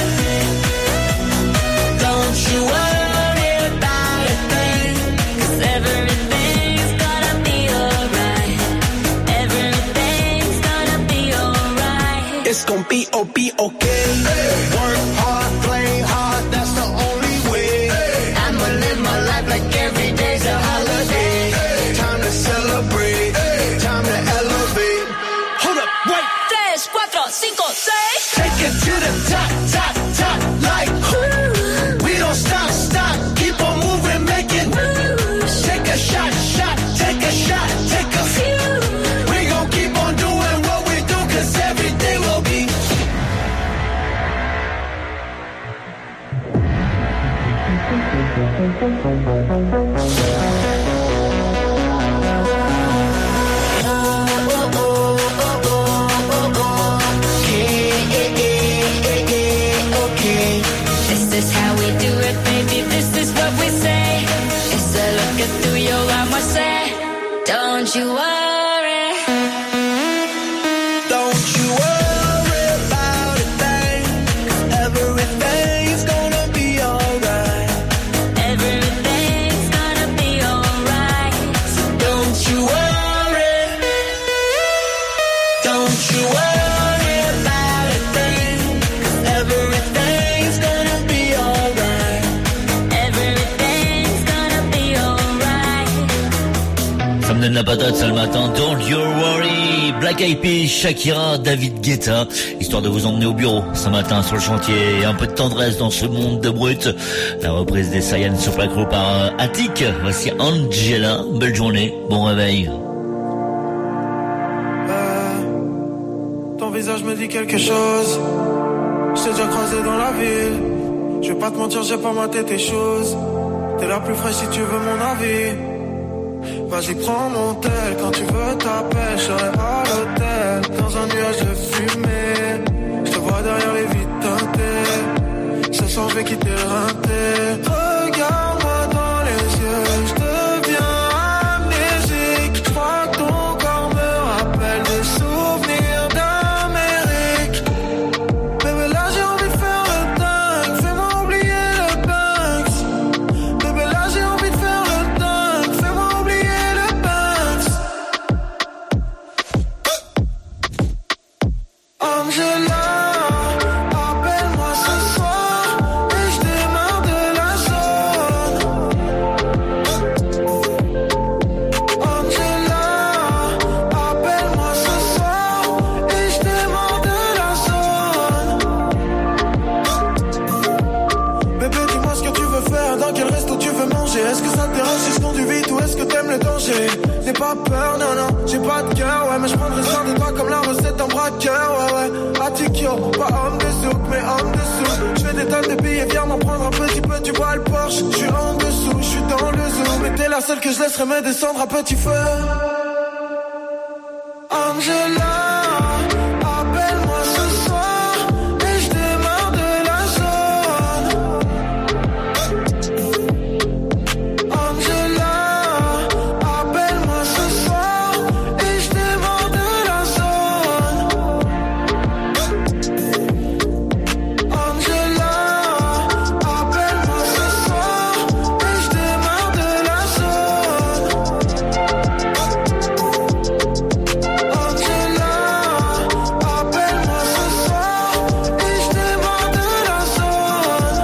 Don't you worry about a thing. 'Cause everything's gonna be alright. Everything's gonna be alright. It's gonna be okay. Work hard, play hard, that's the only way. I'ma live my life like every day's a holiday. Time to celebrate, time to elevate. Hold up, wait. 3, 4, 5, 6. Take it to the top, top, top, like ooh. We don't stop, stop, keep on moving, make it moves. Take a shot, shot, take a shot, take a few. We gon' keep on doing what we do, 'cause everything will be. Don't you worry. Don't you worry about a thing, 'cause everything's gonna be alright. Everything's gonna be alright. So don't you worry. Don't you worry about a thing, 'cause everything's gonna be alright. Everything's gonna be alright. Ça me donne la patate ça le matin. Don't you worry. Black Eyed Peas, Shakira, David Guetta, histoire de vous emmener au bureau ce matin sur le chantier. Un peu de tendresse dans ce monde de brut. La reprise des Saiyans sur Placro par Attic. Voici Angela. Belle journée, bon réveil. Ton visage me dit quelque chose. Je t'ai déjà croisé dans la ville. Je vais pas te mentir, j'ai pas maté tes choses. T'es la plus fraîche si tu veux mon avis. Vas-y, prends mon tel, quand tu veux t'appelles, je serai à l'hôtel, dans un nuage de fumée. Je te vois derrière les vitres teintées, ce soir je vais quitter le rinté. Regarde-moi dans les yeux, je deviens amnésique. Je crois que ton corps me rappelle des souvenirs d'Amérique. Bébé, là j'ai envie de faire le dingue, fais-moi oublier le Banks. Bébé, là j'ai envie de faire le dingue, fais-moi oublier le Banks. Angela, appelle-moi ce soir et je démarre de la zone. Angela, appelle-moi ce soir et je démarre de la zone. Bébé, dis-moi ce que tu veux faire, dans quel resto tu veux manger. Est-ce que ça te dérange si je conduis vite ou est-ce que t'aimes le danger? N'aie pas peur, non, non, j'ai pas de cœur, ouais, mais je prendrai soin de toi comme la recette d'un braqueur, ouais, ouais. Attikio, pas homme de souk, mais homme de souk. Je fais des tonnes de billets, viens m'en prendre un petit peu, tu vois le Porsche. Je suis en dessous, je suis dans le zoo, mais t'es la seule que je laisserai me descendre à petit feu. Angela, appelle-moi ce soir et je démarre de la zone. Angela, appelle-moi ce soir et je démarre de la zone. Angela, appelle-moi ce soir et je démarre de la zone. Angela, appelle-moi ce soir et je démarre de la zone.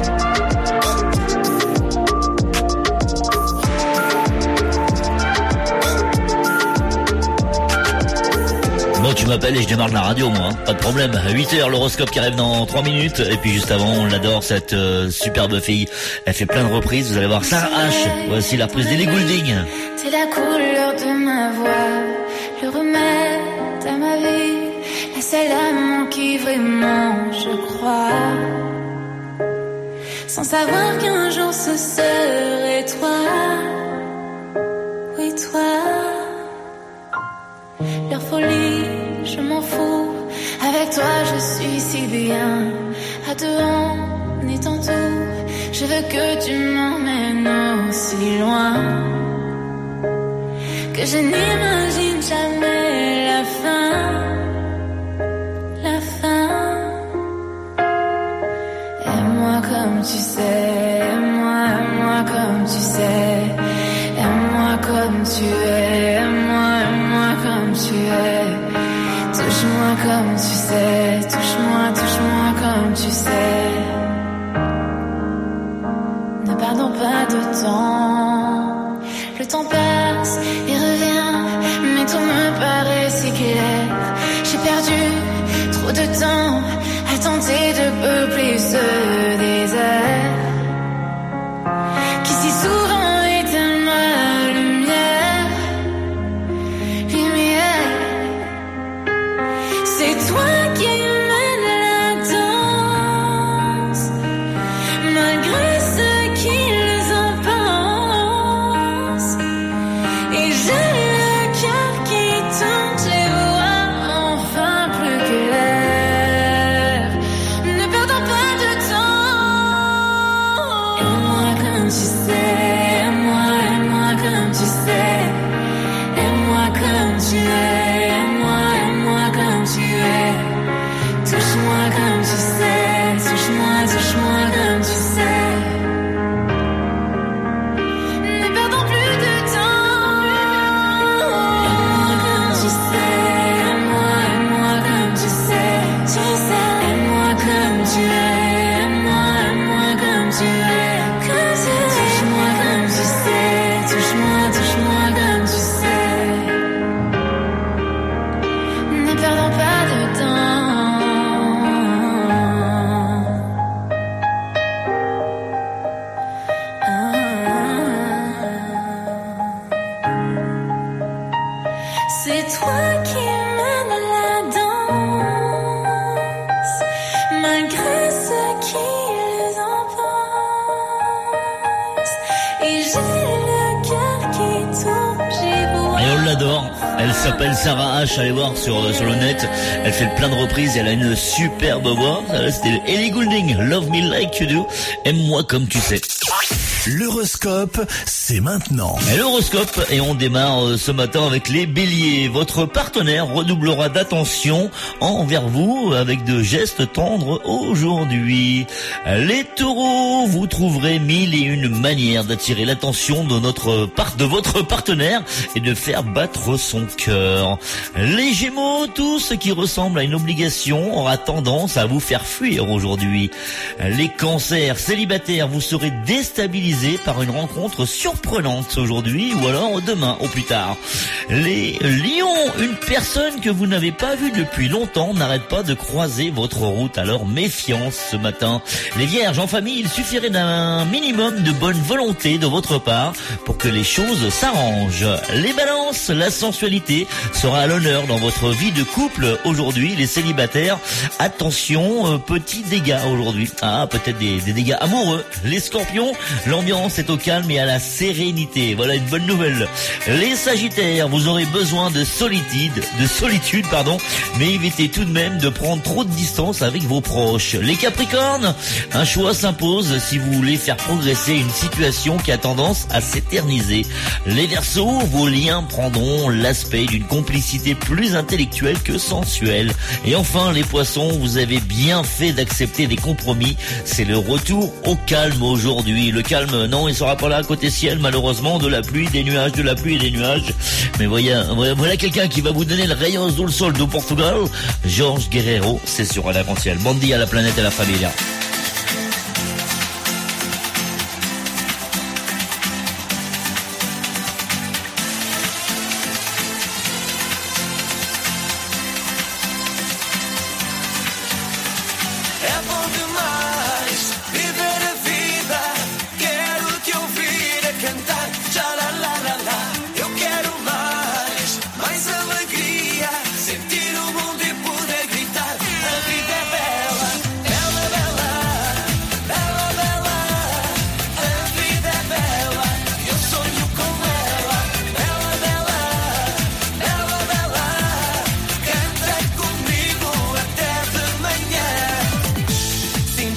Bon, tu m'appelles et je démarre de la radio, moi, hein. Pas de problème. 8h, l'horoscope qui arrive dans 3 minutes. Et puis juste avant, on l'adore, cette superbe fille. Elle fait plein de reprises, vous allez voir. Sarah H. Voici la reprise d'Ellie Goulding. C'est la couleur de ma voix, le remède à ma vie, la seule amant qui vraiment je crois. Sans savoir qu'un jour ce serait toi, oui toi. Leur folie, je m'en fous, avec toi je suis si bien. À deux on est en tout, je veux que tu m'emmènes aussi loin, que je n'imagine jamais la fin, la fin. Aime-moi comme tu sais, aime-moi comme tu sais, aime-moi comme tu es, aime-moi comme tu es. Touche-moi comme tu sais, touche-moi comme tu sais. Ne perdons pas de temps, le temps passe et revient, mais tout me paraît si clair. J'ai perdu touche-moi comme tu sais, touche-moi comme tu sais. Ne perdons plus de temps. Aime-moi comme tu sais, aime-moi comme tu sais, tu sais. Aime-moi comme tu es, aime-moi comme tu es, comme tu es. Touche-moi comme tu sais, touche-moi comme tu sais. Ne perdons pas de temps. C'est toi qui mènes la danse, malgré ce qu'ils en pensent. Et j'ai le cœur qui tourne, j'ai beau. Et on l'adore. Elle s'appelle Sarah H. Allez voir sur le net. Elle fait plein de reprises et elle a une superbe voix. C'était Ellie Goulding. Love me like you do. Aime-moi comme tu sais. L'horoscope, c'est maintenant. Et l'horoscope, et on démarre ce matin avec les béliers. Votre partenaire redoublera d'attention envers vous avec de gestes tendres aujourd'hui. Les taureaux, vous trouverez 1001 manières d'attirer l'attention de votre partenaire et de faire battre son cœur. Les gémeaux, tout ce qui ressemble à une obligation aura tendance à vous faire fuir aujourd'hui. Les cancers célibataires, vous serez déstabilisés par une rencontre surprenante aujourd'hui ou alors demain au plus tard. Les lions, une personne que vous n'avez pas vue depuis longtemps n'arrête pas de croiser votre route, alors méfiance ce matin. Les vierges, en famille, il suffirait d'un minimum de bonne volonté de votre part pour que les choses s'arrangent. Les balances, la sensualité sera à l'honneur dans votre vie de couple aujourd'hui. Les célibataires, attention, petits dégâts aujourd'hui. Ah, peut-être des dégâts amoureux. Les scorpions, l'ambiance est au calme et à la sérénité. Voilà une bonne nouvelle. Les sagittaires, vous aurez besoin de solitude, mais évitez tout de même de prendre trop de distance avec vos proches. Les capricornes, un choix s'impose si vous voulez faire progresser une situation qui a tendance à s'éterniser. Les verseaux, vos liens prendront l'aspect d'une complicité plus intellectuelle que sensuelle. Et enfin, les poissons, vous avez bien fait d'accepter des compromis. C'est le retour au calme aujourd'hui. Le calme, non, il sera pas là côté ciel, malheureusement, de la pluie, des nuages, Mais voilà quelqu'un qui va vous donner le rayon do sol do Portugal. Jorge Guerrero, c'est sur l'avant-ciel. Bon dia à la planète et à la famille. É bom demais viver a vida. Quero te ouvir a cantar. Tchalalala. Eu quero mais alegria. Sentir o mundo e poder gritar. A vida é bela, bela, bela, bela, bela. A vida é bela, eu sonho com ela. Bela, bela, bela, bela. Canta comigo até de manhã.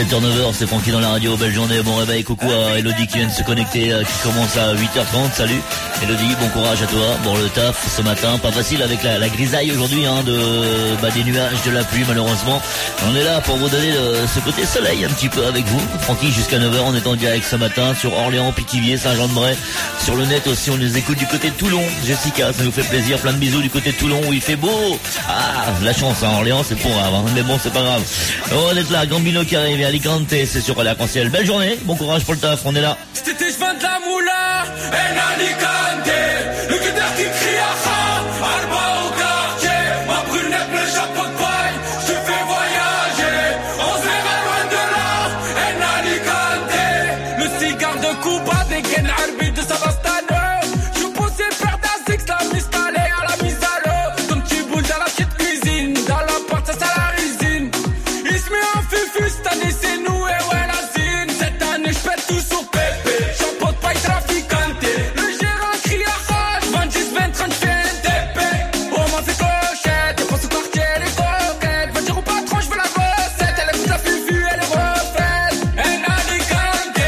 7h-9h, c'est Francky dans la radio, belle journée, bon réveil, coucou à Elodie qui vient de se connecter, qui commence à 8h30, salut Elodie, bon courage à toi, bon le taf ce matin, pas facile avec la grisaille aujourd'hui, des nuages, de la pluie malheureusement, on est là pour vous donner ce côté soleil un petit peu avec vous, Francky jusqu'à 9h, on est en direct ce matin sur Orléans, Pithiviers, Saint-Jean-de-Bray, sur le net aussi, on nous écoute du côté de Toulon, Jessica, ça nous fait plaisir, plein de bisous du côté de Toulon où il fait beau, la chance, Orléans c'est pour grave, mais bon c'est pas grave, on est là, Gambino qui arrive, Alicante, c'est sur l'arc-en-ciel. Belle journée, bon courage pour le taf, on est là. Cet été je vends de la moula, en Alicante, le guitare qui crie à Alba au quartier, ma brunette, le chapeau de paille, je te fais voyager, on se verra loin de là, en Alicante, le cigare de Cuba, des Ken Arbi de Savastano, je poussais faire d'Azix, la m'installer à la mise à l'eau, comme tu boules dans la petite cuisine, dans la porte ça sent la résine, il se met en fufu, cette année c'est nous et ouais la zine, cette année je pète tout sur Pépé, chapeau de paille traficante, le gérant crie à rage, 20, 10, 20, 30, je fais un TP, au moins c'est clochette, je pense au quartier les coquettes, va dire au patron je veux la recette, elle écoute la fufu, elle est refaite, en Alicante,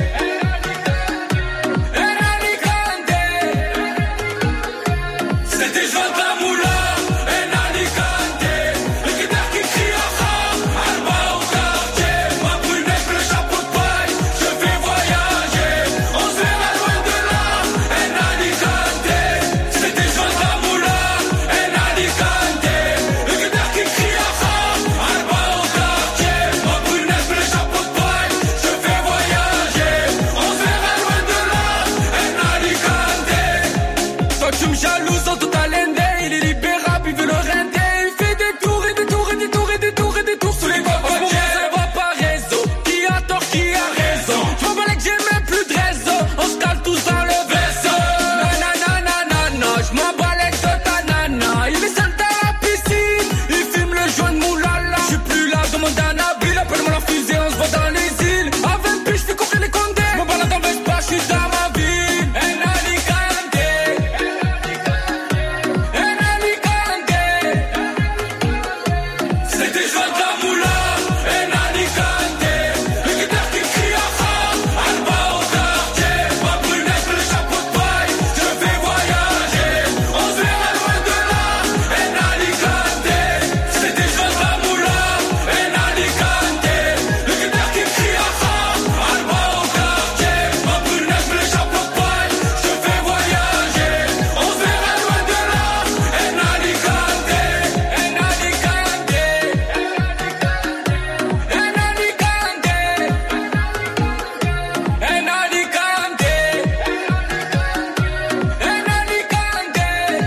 c'était joint de la moula, en Alicante, le guitare qui crie à rage, Alba au quartier, ma brunette, le chapeau de paille, je fais voyager, on se verra loin de là, en Alicante, c'était joint de la moula, en Alicante, le guitare qui crie à rage, Alba au quartier, ma brunette, le chapeau de paille, je fais voyager, on se verra loin de là, en Alicante. Toi tu me jalouses en tout à l'ende, il est libérable, il veut le render, il fait des tours et des tours et des tours et des tours et des tours sous les doigts. En ce moment ça va pas réseau, qui a tort, qui a raison, je m'en bats que j'ai même plus de réseau, on se cale tous dans le vaisseau. Nanana, je m'en bats de ta nana, il est seul dans la piscine, il fume le joint de moulala, je suis plus là, demande à Nabil, appelle-moi la fusée, on se voit dans les îles, à 20 piges, je fais courir les condés, je m'en balade en Vespa, je suis dans ma ville, en Alicante, en Alicante, c'était joint de la moula, en Alicante, le guitare qui crie à rage, Alba au quartier, ma brunette, le chapeau de paille, je fais voyager, on se verra loin de là, en Alicante, c'était joint de la moula, en Alicante, le guitare qui crie à rage, Alba au quartier, ma brunette, le chapeau de paille, je fais voyager, on se verra loin de là, en Alicante, en Alicante, en Alicante, en Alicante, en Alicante,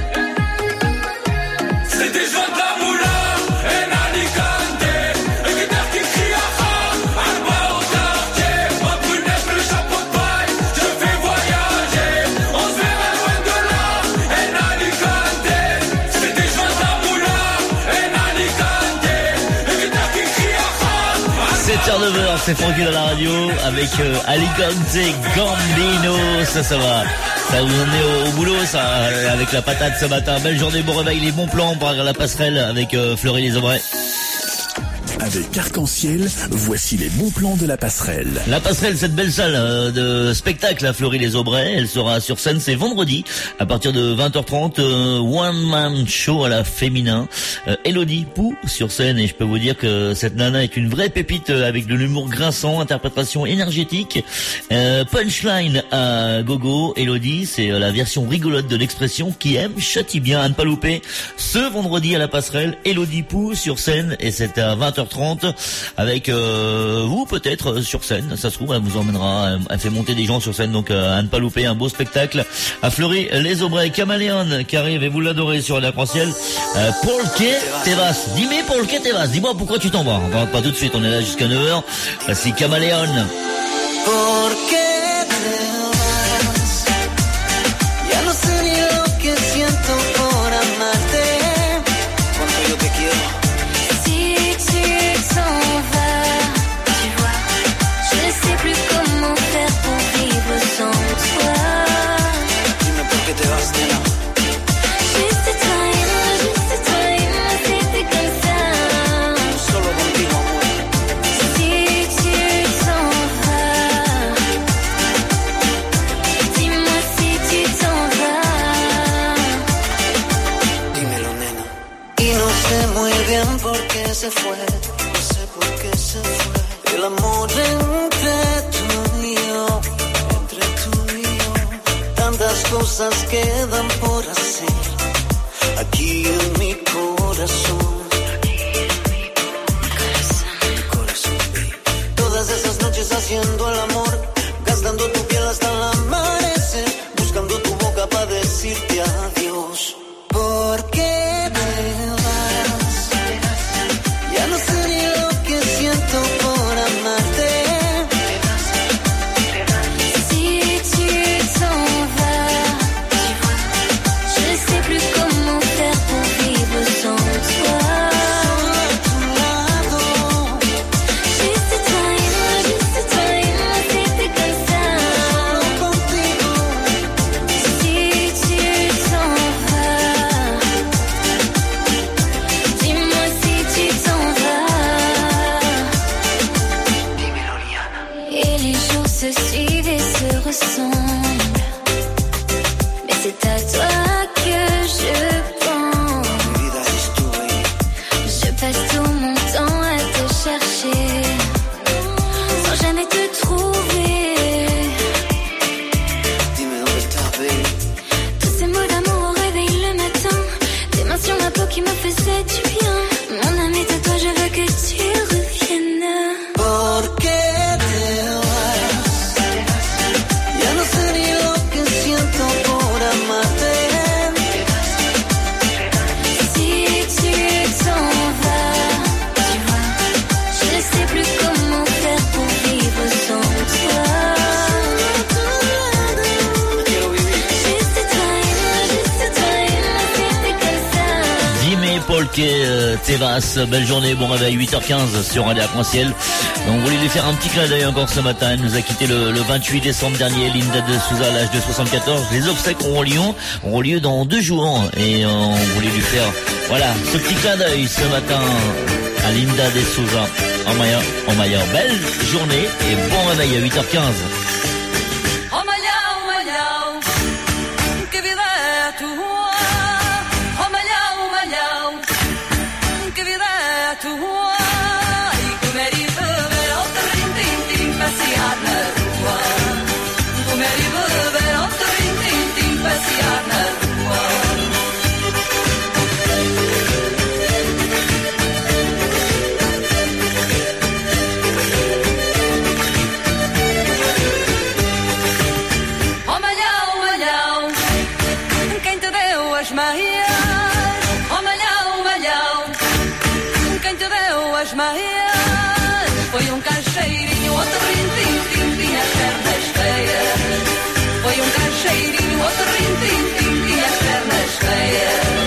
c'était joint de la moula, en Alicante, le guitare qui crie à rage, Alba au quartier, ma brunette, le chapeau de paille, je fais voyager, on se verra loin de là, en Alicante, c'était joint de la moula, en Alicante, le guitare qui crie à rage. 7h-9h, c'est Francky dans la radio avec Alicante, Gambino, ça va. Ça vous emmenez au boulot, ça, avec la patate ce matin. Belle journée, bon réveil, les bons plans pour la passerelle avec Fleury-les-Aubrais. Avec Arc-en-Ciel, voici les bons plans de la passerelle. La passerelle, cette belle salle de spectacle à Fleury-les-Aubrais, elle sera sur scène, c'est vendredi, à partir de 20h30, one man show à la féminin. Elodie Pou sur scène, et je peux vous dire que cette nana est une vraie pépite avec de l'humour grinçant, interprétation énergétique, punchline à gogo. Elodie, c'est la version rigolote de l'expression qui aime châtie bien, à ne pas louper. Ce vendredi à la passerelle, Elodie Pou sur scène, et c'est à 20h30 avec vous peut-être sur scène, ça se trouve elle vous emmènera, elle fait monter des gens sur scène, donc à ne pas louper un beau spectacle à Fleury-les-Aubrais. Caméléon qui arrive, et vous l'adorez sur l'arc-en-ciel. Por qué te vas, dis-moi por qué te vas, dis-moi pourquoi tu t'en vas. On va pas tout de suite, on est là jusqu'à 9h, c'est Caméléon. ¿Por qué te vas? Ya no sé ni lo que siento por amarte. Cuánto yo te quiero. Si tu t'en vas, tu vois, je ne sais plus comment faire pour vivre sans toi. Dime por qué te vas, nena. Juste toi, c'était comme ça. Solo contigo, amor. Si tu cosas quedan por hacer aquí en mi corazón. Todas esas noches haciendo el amor, gastando tu piel hasta el amanecer, buscando tu boca para decirte adiós. ¿Por qué te vas? Ya no sé ni lo que siento por amarte. Si tu t'en vas, je sais plus comment faire pour vivre sans toi. Ressemble, mais c'est à toi que je pense. Je passe tout mon temps à te chercher, sans jamais te trouver. Tous ces mots d'amour au réveil le matin, tes mains sur ma peau qui me faisaient du bien. Mon ami, de toi je veux que tu reviennes. Porque Tevas, belle journée, bon réveil, 8h15 sur Radio Arc-en-Ciel. On voulait lui faire un petit clin d'œil encore ce matin. Elle nous a quitté le 28 décembre dernier, Linda de Souza à l'âge de 74. Les obsèques auront lieu dans 2 jours et on voulait lui faire, voilà, ce petit clin d'œil ce matin à Linda de Souza. En meilleur, belle journée et bon réveil à 8h15. Foi cacheirinho, outro rim-tim-tim, tinha as pernas feias. Foi cacheirinho, outro rim-tim-tim, tinha as pernas feias.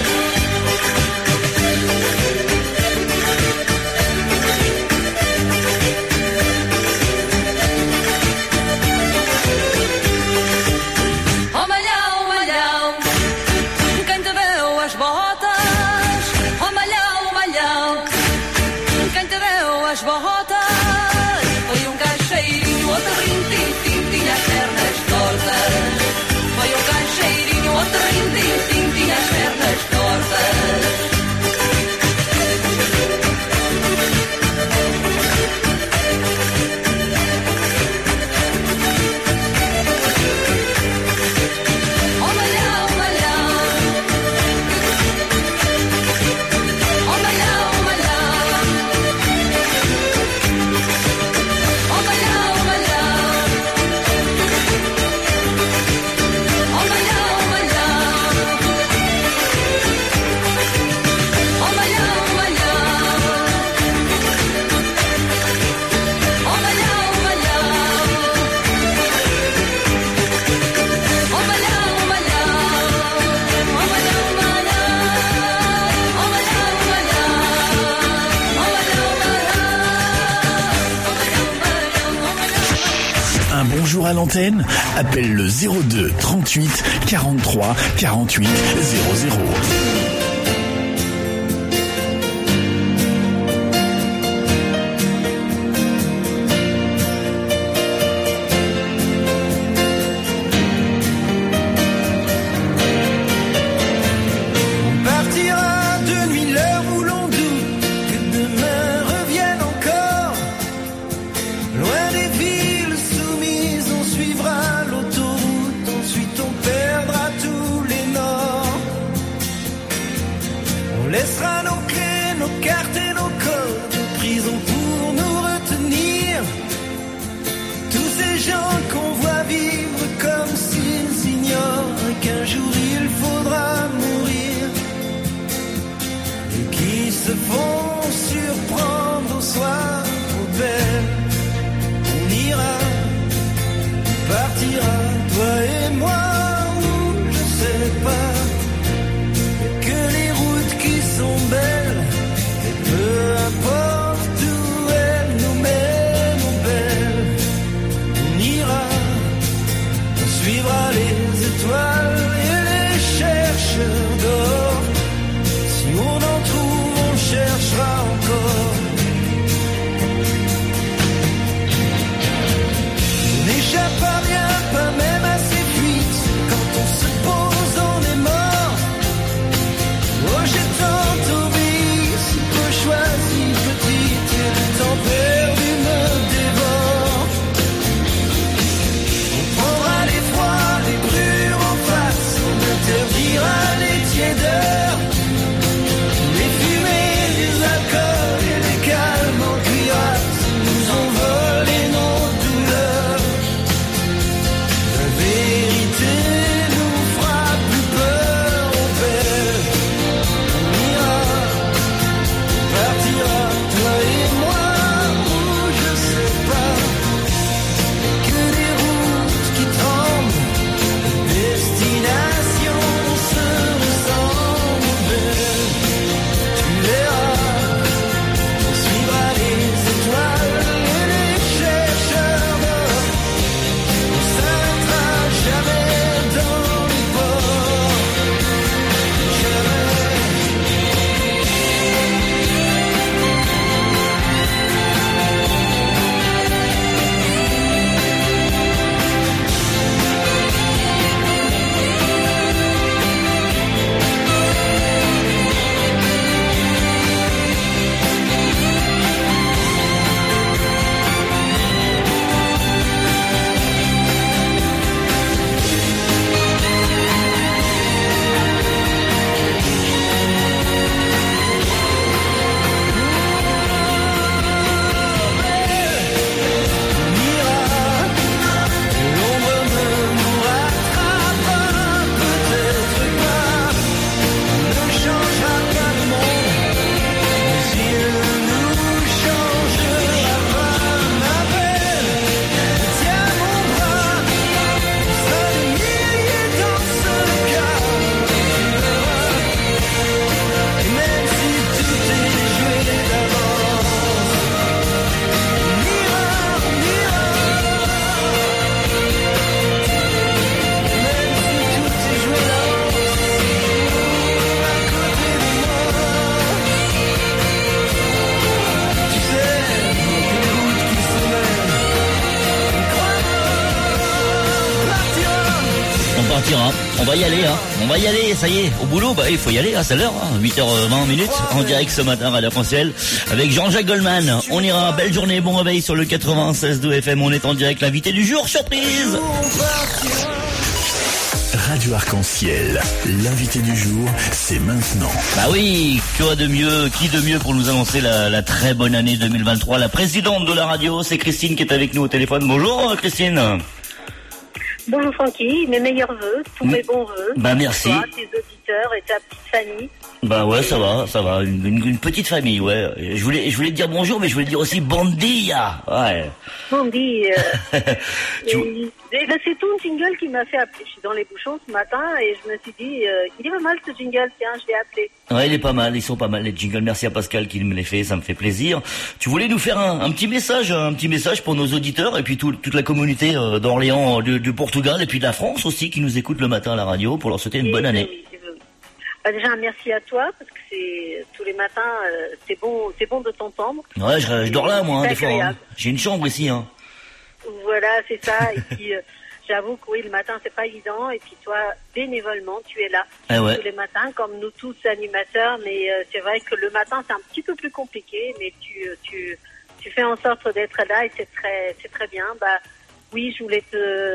Oh malhão, malhão, quem te deu as botas? Oh malhão, malhão, quem te deu as botas? Foi cacheirinho, outro rim-tim-tim, tinha as pernas tortas. Foi cacheirinho, outro rim-tim-tim, tinha as pernas tortas. Bonjour à l'antenne, appelle le 02 38 43 48 00. Loin des villes soumises, on suivra l'autoroute, ensuite on perdra partira, toi et moi, où je sais pas. Que les routes qui sont belles, et peu importe où elles nous mènent, mon belle, on ira, on suivra les étoiles et les chercheurs d'or. Si on en trouve, on cherchera encore. On n'échappe à rien, pas même à ses fuites. Quand on se pose, on est mort. Oh, j'ai tant obéi, si peu choisi, petite, et le temps perdu me dévore. On prendra les froids, les brûlures en face, on interdira les tiédeurs, les fumées, les alcools et les calmes en cuirasse nous ont volé nos douleurs. La vérité nous fera plus peur, mon père. On ira, on partira, toi et moi, où je sais pas. Que des routes qui tremblent, destination se ressemblent, belle. Tu verras, on suivra les étoiles et les chercheurs d'or. On s'arrêtera jamais dans les ports. Jamais. On va y aller, hein. On va y aller, ça y est. Au boulot, bah il faut y aller, hein, c'est l'heure, hein. 8h20 minutes, en direct ce matin, Radio Arc-en-Ciel, avec Jean-Jacques Goldman. On ira, belle journée, bon réveil sur le 96.2 FM. On est en direct, l'invité du jour, surprise. Radio Arc-en-Ciel, l'invité du jour, c'est maintenant. Bah oui, qui de mieux pour nous annoncer la très bonne année 2023. La présidente de la radio, c'est Christine qui est avec nous au téléphone. Bonjour Christine. Bonjour Francky, mes meilleurs vœux, tous mes bons vœux. Bah merci. Toi, tes auditeurs et ta petite famille. Bah ouais, ça va, une petite famille, ouais. Je voulais te dire bonjour, mais je voulais te dire aussi bon dia. Ouais. Bon dia. Et ben, c'est ton jingle qui m'a fait appeler. Je suis dans les bouchons ce matin et je me suis dit, il est pas mal ce jingle, tiens, je l'ai appelé. Ouais, il est pas mal, ils sont pas mal les jingles. Merci à Pascal qui me les fait, ça me fait plaisir. Tu voulais nous faire un petit message pour nos auditeurs et puis toute la communauté d'Orléans, du Portugal et puis de la France aussi qui nous écoute le matin à la radio pour leur souhaiter une bonne année. Oui. Bah, déjà un merci à toi parce que c'est tous les matins, c'est bon de t'entendre. Ouais, je dors là moi, des fois. Hein. J'ai une chambre ici. Hein. Voilà, c'est ça. Et puis j'avoue que oui, le matin c'est pas évident. Et puis toi, bénévolement, tu es là tous les matins, comme nous tous animateurs. Mais c'est vrai que le matin c'est un petit peu plus compliqué, mais tu fais en sorte d'être là et c'est très bien. Bah oui, je voulais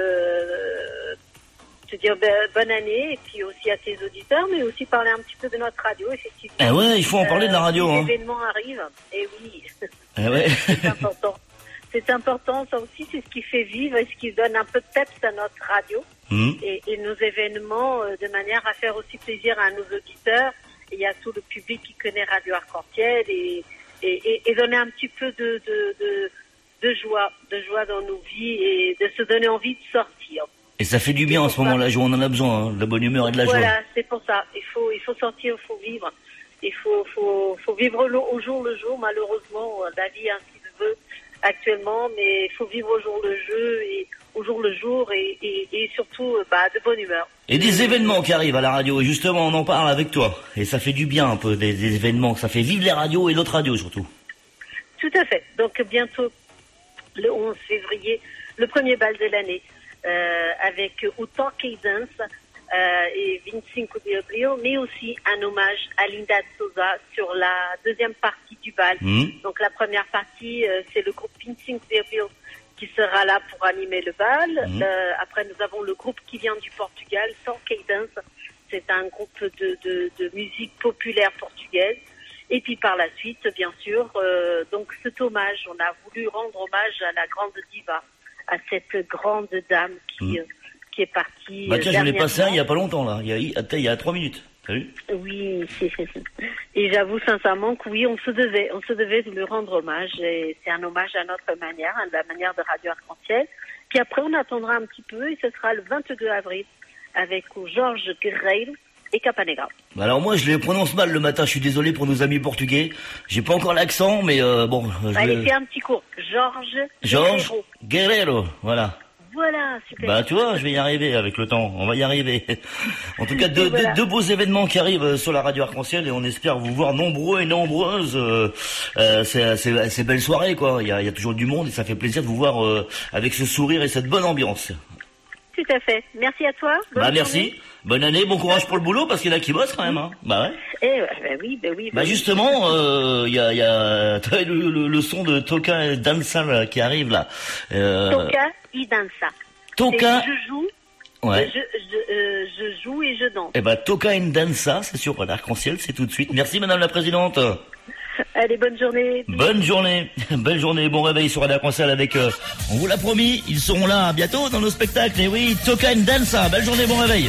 te dire bonne année et puis aussi à tes auditeurs, mais aussi parler un petit peu de notre radio, effectivement. Eh ouais, il faut en parler de la radio. Les événements arrivent, et oui. Eh ouais. C'est important. C'est important, ça aussi, c'est ce qui fait vivre et ce qui donne un peu de peps à notre radio et nos événements de manière à faire aussi plaisir à nos auditeurs et à tout le public qui connaît Radio Arc-en-Ciel et donner un petit peu de de joie dans nos vies et de se donner envie de sortir. Et ça fait du bien en ce moment-là, on en a besoin, hein, de la bonne humeur et de la joie. Voilà, c'est pour ça. Il faut sortir, il faut vivre. Il faut vivre au jour le jour. Malheureusement, la vie ainsi le veut actuellement, mais il faut vivre au jour le jour et surtout de bonne humeur. Et des événements qui arrivent à la radio, et justement on en parle avec toi. Et ça fait du bien un peu, des événements, ça fait vivre les radios et l'autre radio surtout. Tout à fait. Donc bientôt, le 11 février, le premier bal de l'année. Avec o Toca e Dança et 25 de avril, mais aussi un hommage à Linda de Souza sur la deuxième partie du bal. Donc la première partie, c'est le groupe 25 de avril qui sera là pour animer le bal. Après, nous avons le groupe qui vient du Portugal, Toca e Dança. C'est un groupe de musique populaire portugaise. Et puis par la suite, bien sûr, donc cet hommage, on a voulu rendre hommage à la grande diva, à cette grande dame qui est partie. Bah tiens, je l'ai passé il y a pas longtemps là, il y a 3 minutes. T'as vu ? Oui, et j'avoue sincèrement que oui, on se devait de lui rendre hommage. Et c'est un hommage à notre manière, à la manière de Radio Arc-en-Ciel. Puis après, on attendra un petit peu et ce sera le 22 avril avec Jorge Guerreiro et Capanegra. Alors moi, je les prononce mal le matin. Je suis désolé pour nos amis portugais. J'ai pas encore l'accent, mais bon. Allez, fais un petit cours. Jorge Guerreiro, voilà. Voilà, super. Bah tu vois, je vais y arriver avec le temps, on va y arriver. En tout cas, deux beaux événements qui arrivent sur la radio Arc-en-Ciel et on espère vous voir nombreux et nombreuses. Ces belles soirées quoi, il y a toujours du monde et ça fait plaisir de vous voir avec ce sourire et cette bonne ambiance. Tout à fait. Merci à toi. Merci. Bonne année, bon courage pour le boulot parce qu'il y en a qui bossent quand même. Hein. Bah ouais. Oui. Bah justement, il y a le son de Toca e Dança qui arrive là. Toca e Dança. Toca. Je joue. Ouais. Je joue et je danse. Eh ben Toca e Dança, c'est sur l'Arc-en-Ciel, c'est tout de suite. Merci Madame la Présidente. Allez, bonne journée. Bonne journée, belle journée, bon réveil sur Radio Arc-en-Ciel avec, on vous l'a promis, ils seront là bientôt dans nos spectacles. Et oui, Toca e Dança, belle journée, bon réveil.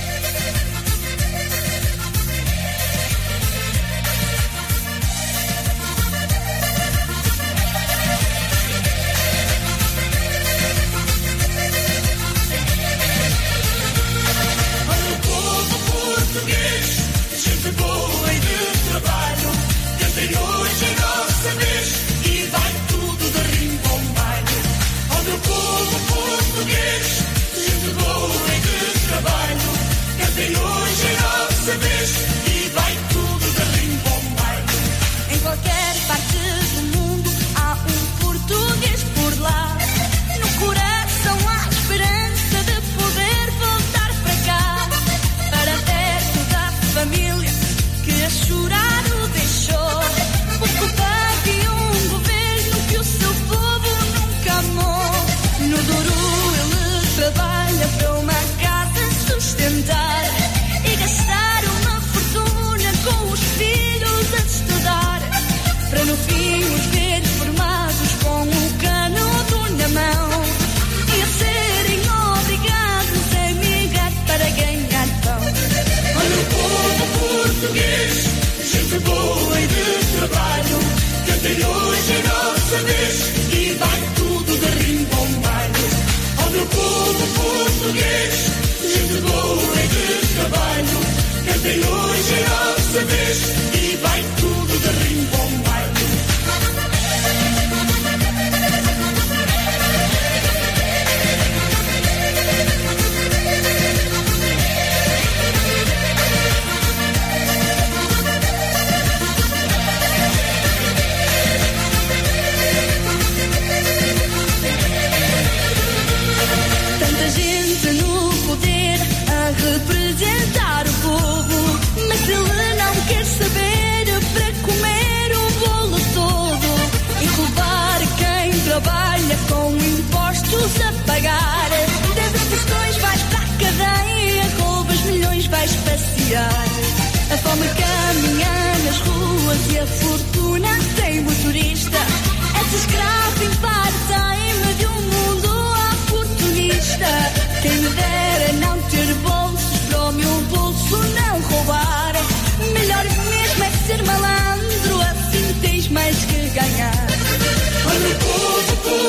A fome caminha nas ruas e a fortuna tem motorista. És escravo em part-time de um mundo oportunista. Quem me dera não ter bolsos para o meu bolso não roubar. Melhor mesmo é ser malandro, assim tens mais que ganhar. Olha o povo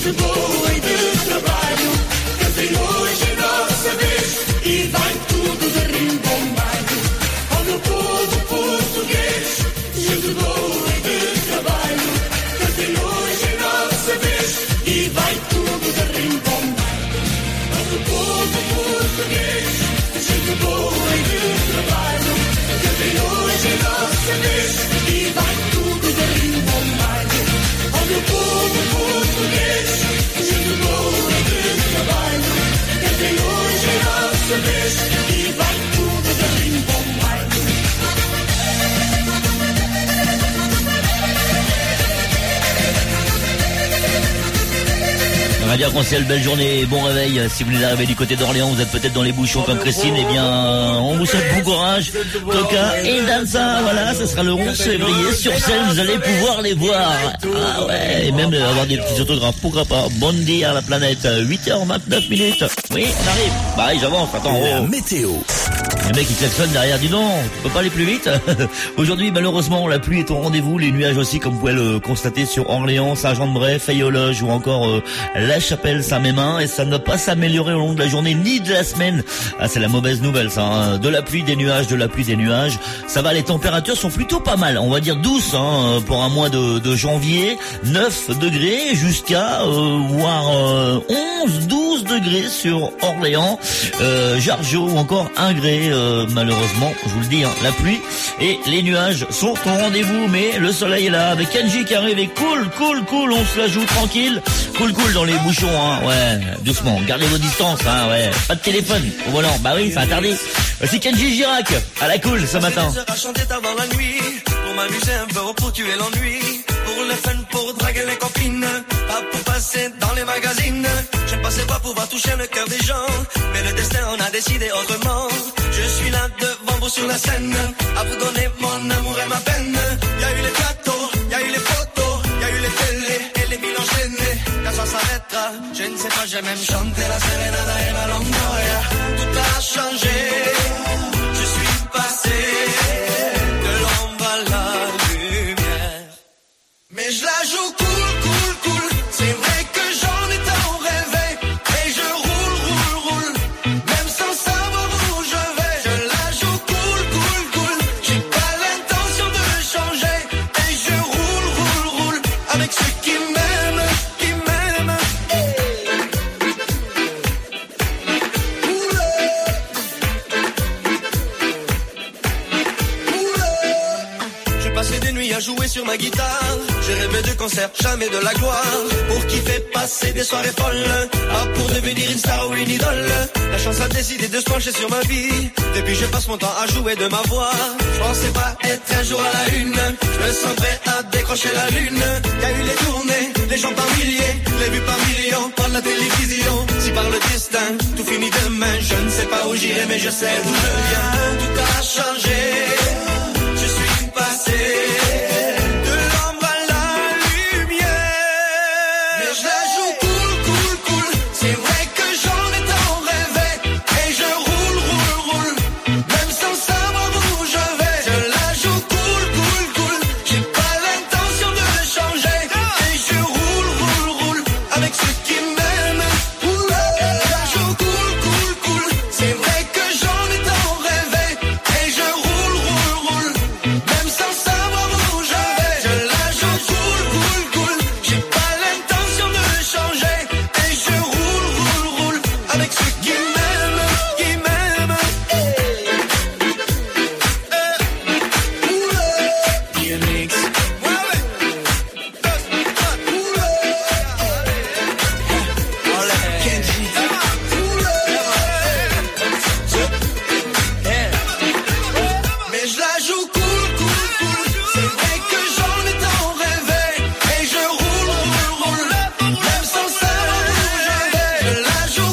gente boa e de trabalho, que vem hoje a nossa vez e vai tudo de rimbombado. Ao meu povo português, gente boa e de trabalho, que vem hoje a nossa vez e vai tudo de rimbombado. Ao meu povo português, gente boa e de trabalho, que vem hoje a nossa vez e vai tudo de rimbombado. Ao meu povo português, gente boa e de trabalho, que vem hoje a nossa vez e vai tudo de rimbombado. On va dire qu'on sait, belle journée, bon réveil. Si vous venez d'arriver du côté d'Orléans, vous êtes peut-être dans les bouchons comme Christine, eh bien, on vous souhaite bon courage. Toka et Danza, voilà, ça sera le 11 février sur scène, vous allez pouvoir les voir. Ah ouais, et même avoir des petits autographes, pourquoi pas. Bon dia à la planète, 8h29 minutes. Oui, on arrive. Bah, j'avance, attends. La météo. Le mec il klaxonne derrière, dis non, tu peux pas aller plus vite. Aujourd'hui malheureusement la pluie est au rendez-vous, les nuages aussi comme vous pouvez le constater sur Orléans, Saint-Jean-de-Bray, Fayologe ou encore La Chapelle, Saint-Mémin, et ça ne va pas s'améliorer au long de la journée ni de la semaine. Ah c'est la mauvaise nouvelle ça, hein. De la pluie, des nuages, de la pluie, des nuages. Ça va, les températures sont plutôt pas mal, on va dire douces hein, pour un mois de janvier, 9 degrés jusqu'à voire 11, 12 degrés sur Orléans, Jargeau ou encore Ingré. Malheureusement, je vous le dis, hein, la pluie et les nuages sont au rendez-vous, mais le soleil est là avec Kenji qui arrive et cool, on se la joue tranquille, cool dans les bouchons, hein, ouais, doucement, gardez vos distances, hein, ouais, pas de téléphone au volant, bah oui, c'est interdit. C'est Kenji Girac à la cool ce matin. Chanter avant la nuit, pour m'amuser un peu, pour tuer l'ennui, pour le fun, pour draguer les copines, pas pour passer dans les magazines. Je ne pensais pas pouvoir toucher le cœur des gens, mais le destin en a décidé autrement. Je suis là devant vous sur la scène, à vous donner mon amour et ma peine. Y a eu les plateaux, y a eu les photos, y a eu les télés et les villes enchaînées. Quand ça s'arrêtera, je ne sais pas, j'ai même chanté la Serenada et la Longoria. Tout a changé, je suis passé de l'ombre à la lumière. Mais je la joue cool, c'est vrai que j'en ai tant rêvé. Et je roule, même sans savoir où je vais. Je la joue cool, j'ai pas l'intention de changer. Et je roule, avec ceux qui m'aiment, J'ai passé des nuits à jouer sur ma guitare. J'ai rêvé de concerts, jamais de la gloire. Pour kiffer, passer des soirées folles, pas pour devenir une star ou une idole. La chance a décidé de se pencher sur ma vie. Depuis je passe mon temps à jouer de ma voix. Je pensais pas être un jour à la une. Je me sens prêt à décrocher la lune. Y a eu les tournées, les gens par milliers, les vues par millions, par la télévision. Si par le destin, tout finit demain. Je ne sais pas où j'irai, mais je sais d'où je viens. Tout a changé, je suis passé de l'ombre à la lumière. Mais je la joue cool, c'est vrai que j'en ai tant rêvé. Et je roule, même sans savoir où je vais. Je la joue cool, j'ai pas l'intention de changer. Et je roule, avec ceux qui m'aiment. Je la joue cool, c'est vrai que j'en ai tant rêvé. Et je roule, même sans savoir où je vais. Je la joue cool, j'ai pas l'intention de changer. Et je roule, avec ceux qui m'aiment, DMX. Kenji. Mais je la joue cool, c'est vrai que j'en ai tant rêvé. Et je roule, même sans savoir où je vais. Je la joue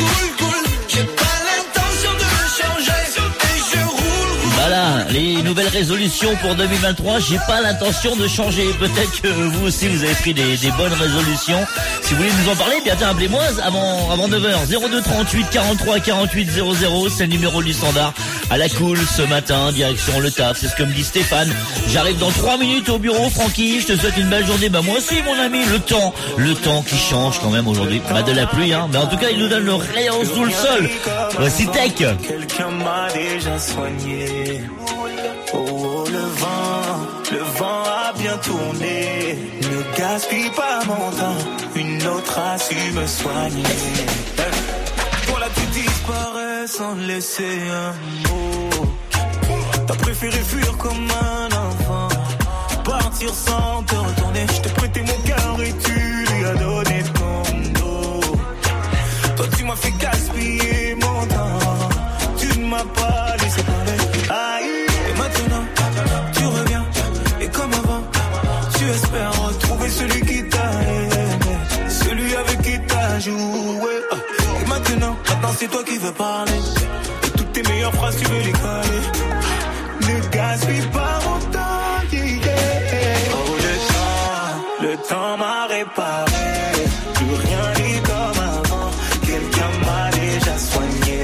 cool, j'ai pas l'intention de changer. Et je roule. Voilà, les nouvelles résolutions pour 2023. J'ai pas l'intention de changer. Peut-être que vous aussi vous avez pris des bonnes résolutions. Si vous voulez nous en parler, bien appelez-moi avant 9h. 02 38 43 48 00. C'est le numéro du standard. À la cool ce matin, direction le taf. C'est ce que me dit Stéphane. J'arrive dans 3 minutes au bureau, Francky. Je te souhaite une belle journée. Bah moi aussi mon ami. Le temps qui change quand même aujourd'hui. Pas de la pluie hein. Mais en tout cas il nous donne le rayon sous le sol. Voici Tech. Quelqu'un m'a déjà soigné. Oh, le vent a bien tourné. Ne gaspille pas mon temps, une autre a su me soigner. Voilà, tu disparais sans laisser un mot. T'as préféré fuir comme un enfant, partir sans te retourner. Je t'ai prêté mon cœur et tu lui as donné ton dos. Toi tu m'as fait gaspiller mon temps, tu ne m'as pas laissé parler. Aïe. Et maintenant, tu reviens, et comme avant, tu espères retrouver celui qui t'a aimé, celui avec qui t'as joué. Et maintenant c'est toi qui veux parler, et toutes tes meilleures phrases tu veux les coller. Ne gaspille pas mon temps, yeah. Oh le temps m'a réparé, plus rien n'est comme avant, quelqu'un m'a déjà soigné.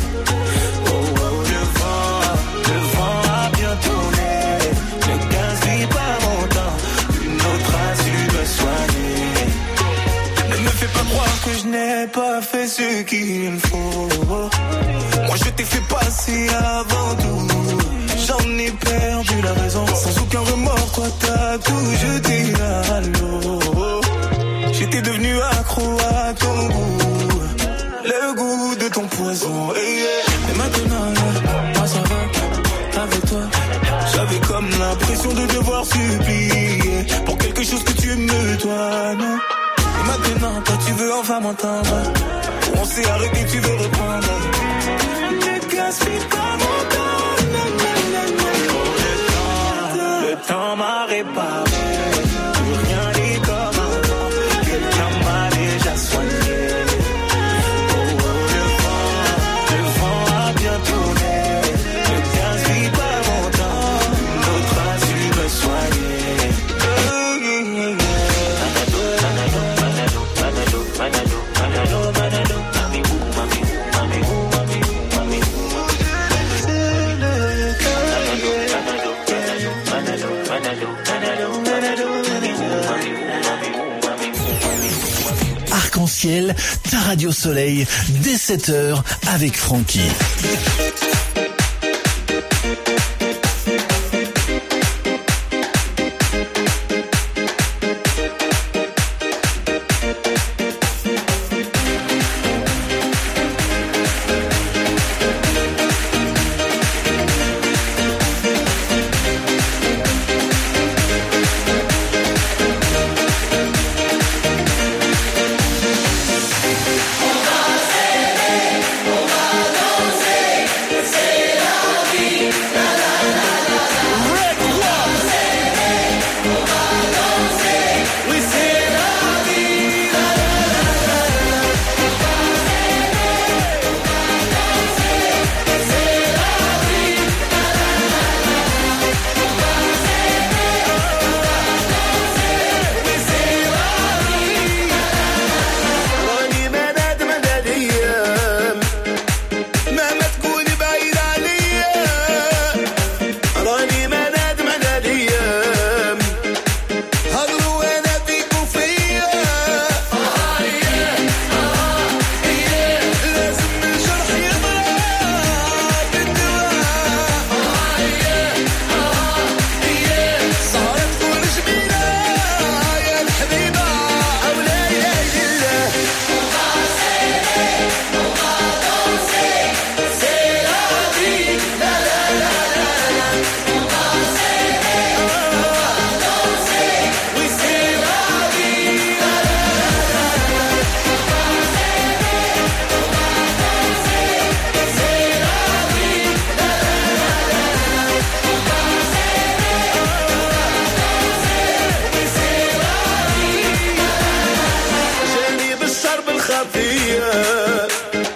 Que je n'ai pas fait ce qu'il faut. Moi je t'ai fait passer avant tout. J'en ai perdu la raison. Sans aucun remords, toi t'as tout jeté à l'eau. J'étais devenu accro à ton goût, le goût de ton poison. Et maintenant, moi ça va, avec toi. J'avais comme l'impression de devoir supplier pour quelque chose que tu me dois, non. Et maintenant, toi tu veux enfin m'entendre. On s'est arrêté, tu veux reprendre. Ne gaspille pas mon temps. Le temps m'a réparé, plus rien n'est comme avant, quelqu'un m'a déjà soigné. Le vent a bien tourné. Ne gaspille pas mon temps, l'autre a su me soigner. Arc-en-ciel, ta radio soleil, dès 7h avec Francky.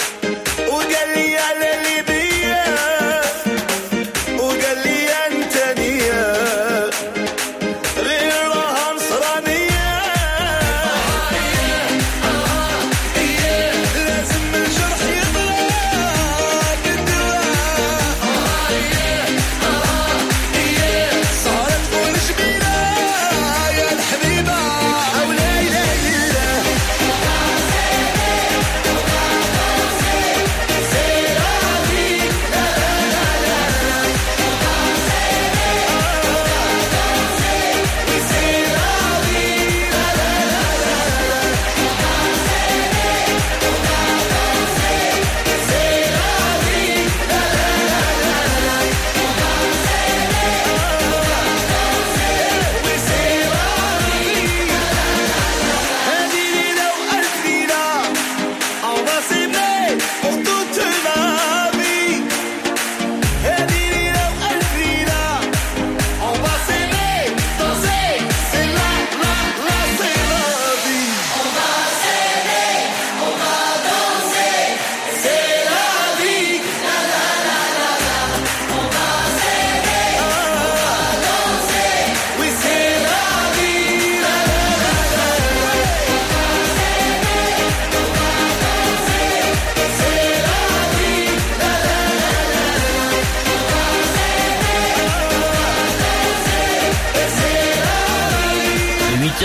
وقال لي على ليبيا وقال لي انت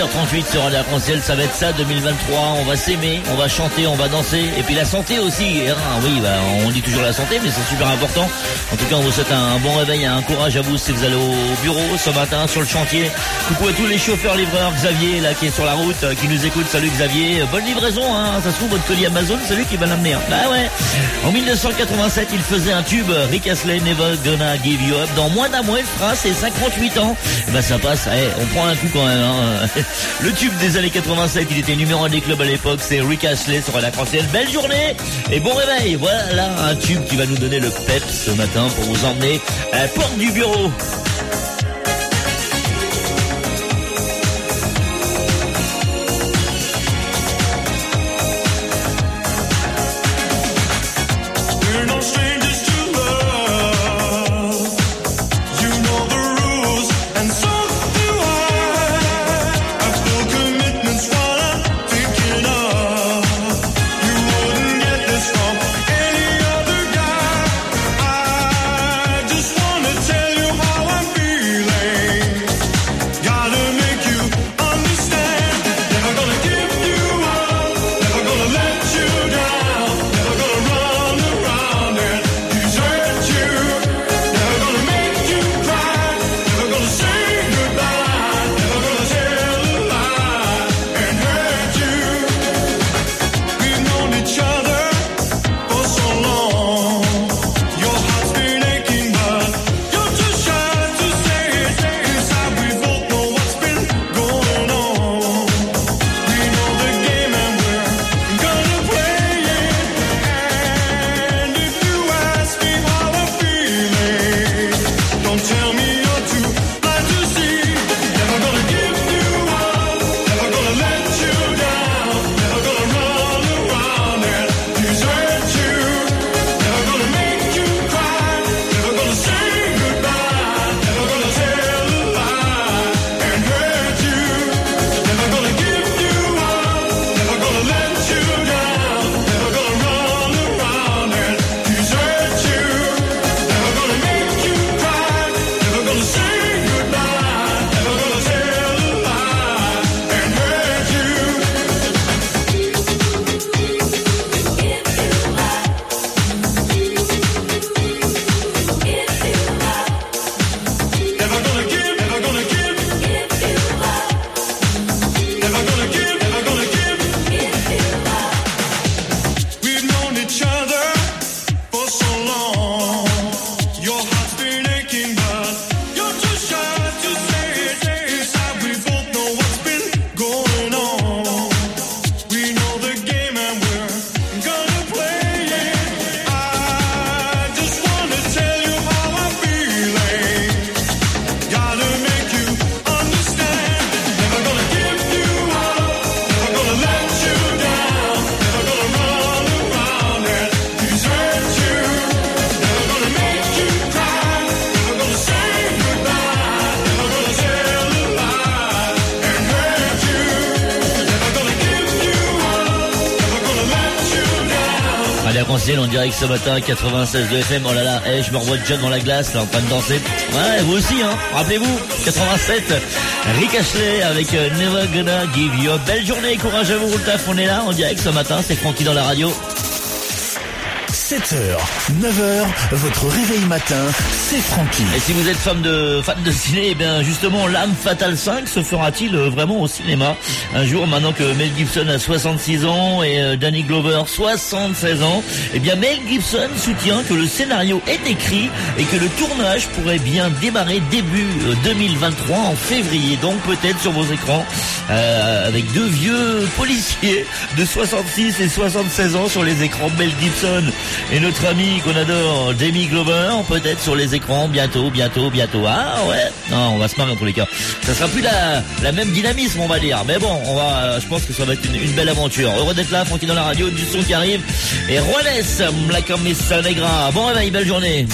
18h38 sur Radio Arc-en-Ciel, ça va être ça 2023, on va s'aimer, on va chanter, on va danser, et puis la santé aussi, hein. Oui, bah, on dit toujours la santé, mais c'est super important. En tout cas, on vous souhaite un bon réveil, un courage à vous si vous allez au bureau ce matin, sur le chantier. Coucou à tous les chauffeurs-livreurs, Xavier là qui est sur la route, qui nous écoute, salut Xavier, bonne livraison, hein. Ça se trouve votre colis Amazon, c'est lui qui va l'amener, hein. Bah ouais. En 1987, il faisait un tube, Rick Astley, Never Gonna Give You Up. Dans moins d'un mois, il fera ses 58 ans. Et bah ça passe, on prend un coup quand même, hein. Le tube des années 87, il était numéro 1 des clubs à l'époque, c'est Rick Astley sur la Arc-en-Ciel. Belle journée et bon réveil. Voilà un tube qui va nous donner le pep ce matin pour vous emmener à la porte du bureau. En direct ce matin, 96 de FM. Oh là là, je me revois John dans la glace, là, en train de danser. Ouais, vous aussi, hein. Rappelez-vous, 87, Rick Astley avec Never Gonna Give You Up. Belle journée, courage à vous, le taf. On est là, en direct ce matin. C'est Francky dans la radio. 7h, 9h, votre réveil matin, c'est Francky. Et si vous êtes fan de ciné, eh bien justement, L'Arme Fatale 5 se fera-t-il vraiment au cinéma un jour, maintenant que Mel Gibson a 66 ans et Danny Glover 76 ans? Eh bien Mel Gibson soutient que le scénario est écrit et que le tournage pourrait bien démarrer début 2023 en février, donc peut-être sur vos écrans avec deux vieux policiers de 66 et 76 ans sur les écrans. Mel Gibson et notre ami qu'on adore, Danny Glover, peut-être sur les écrans bientôt. Ah ouais, non, on va se marrer en tous les cas. Ça sera plus la même dynamisme, on va dire. Mais bon, je pense que ça va être une belle aventure. Heureux d'être là, Francky dans la radio, du son qui arrive. Et Juanes, la camisa negra. Bon réveil, belle journée.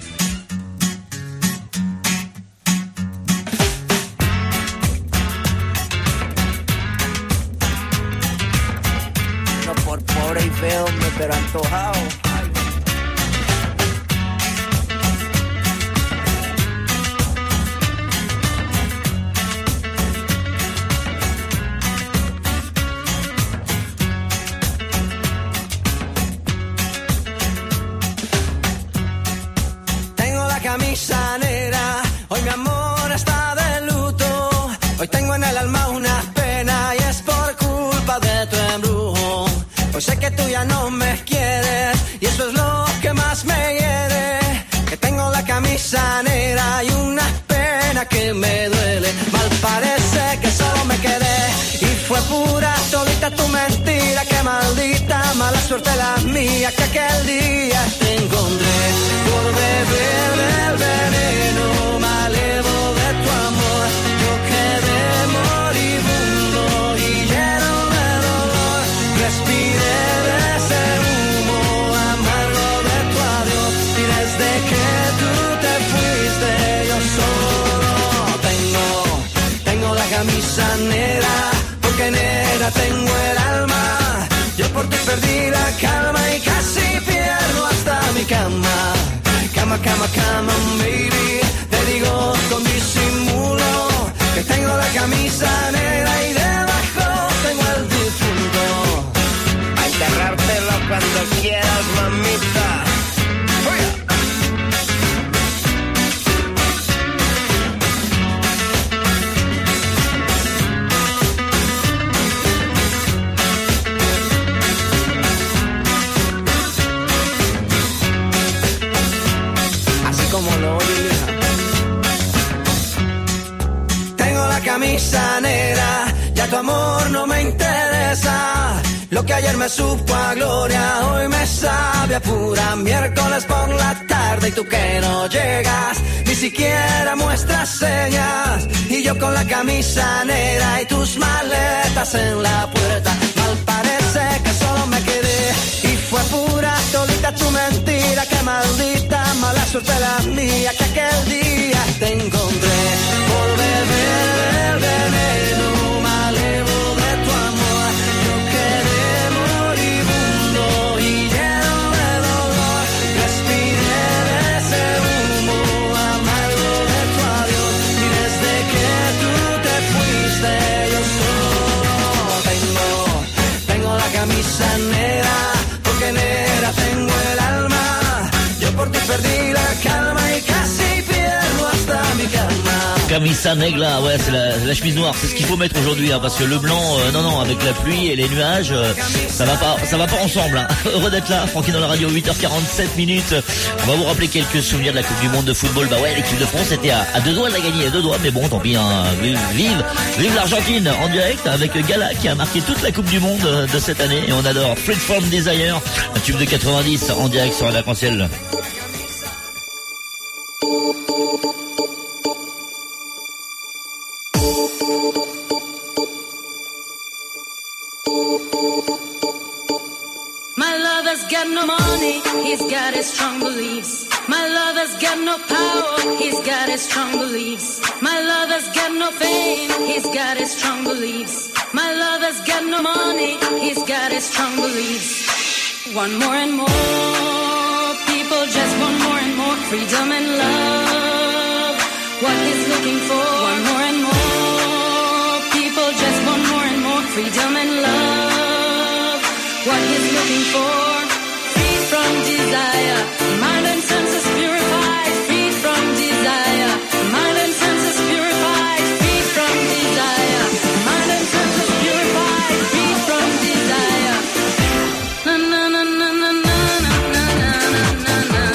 No por pobre y feo, pero antojado. camisa negra, hoy mi amor está de luto. Hoy tengo en el alma una pena y es por culpa de tu embrujo. Hoy sé que tú ya no me quieres y eso es lo que más me hiere. Que tengo la camisa negra y una pena que me duele. Mal parece que solo me quedé y fue pura todita tu mentira. Que maldita mala suerte la mía que aquel día te encontré por beber del veneno malevo de tu amor. Yo quedé moribundo y lleno de dolor. Respiré de ese humo amargo de tu adiós y desde que tú te fuiste yo solo tengo la camisa negra, porque negra tengo el alma. Yo por ti perdí la calma y casi pierdo hasta mi cama. Cama, cama, cama, baby. Te digo con disimulo que tengo la camisa negra y debajo tengo el difunto. A enterrártelo cuando quieras, mamita. Como lo oí. Tengo la camisa negra, ya tu amor no me interesa. Lo que ayer me supo a gloria, hoy me sabe a pura. Miércoles por la tarde y tú que no llegas, ni siquiera muestras señas. Y yo con la camisa negra y tus maletas en la puerta. Mal parece que solo me quedé y fue pura todita tu mentira. Que maldita mala suerte la mía que aquel día te encontré por beber el veneno malevo de tu amor. Yo quedé moribundo y lleno de dolor. Respiré de ese humo amargo de tu adiós y desde que tú te fuiste yo solo tengo la camisa negra, porque negra tengo el alma. Yo por ti perdí la calma y casi pierdo hasta mi cama. Camisa negra, ouais, c'est la chemise noire, c'est ce qu'il faut mettre aujourd'hui, hein, parce que le blanc, non, avec la pluie et les nuages, ça va pas ensemble. Hein. Heureux d'être là, Francky dans la radio, 8h47 minutes. On va vous rappeler quelques souvenirs de la Coupe du Monde de football. Bah ouais, l'équipe de France était à deux doigts de la gagner, à deux doigts, mais bon, tant pis. Hein. Vive l'Argentine en direct avec Gala qui a marqué toute la Coupe du Monde de cette année et on adore Free From Desire, un tube de 90 en direct sur l'arc-en-ciel. My lover's got no money, he's got his strong beliefs. My lover's got no power, he's got his strong beliefs. My lover's got no fame, he's got his strong beliefs. My lover's got no money, he's got his strong beliefs. Want more and more, people just want more and more freedom and love. What he's looking for, want more and more, people just want more and more freedom and love. What he's looking for, free from desire, mind and senses purified, free from desire, mind and senses purified, free from desire, mind and senses purified, free from desire. Na na na na na na na na na na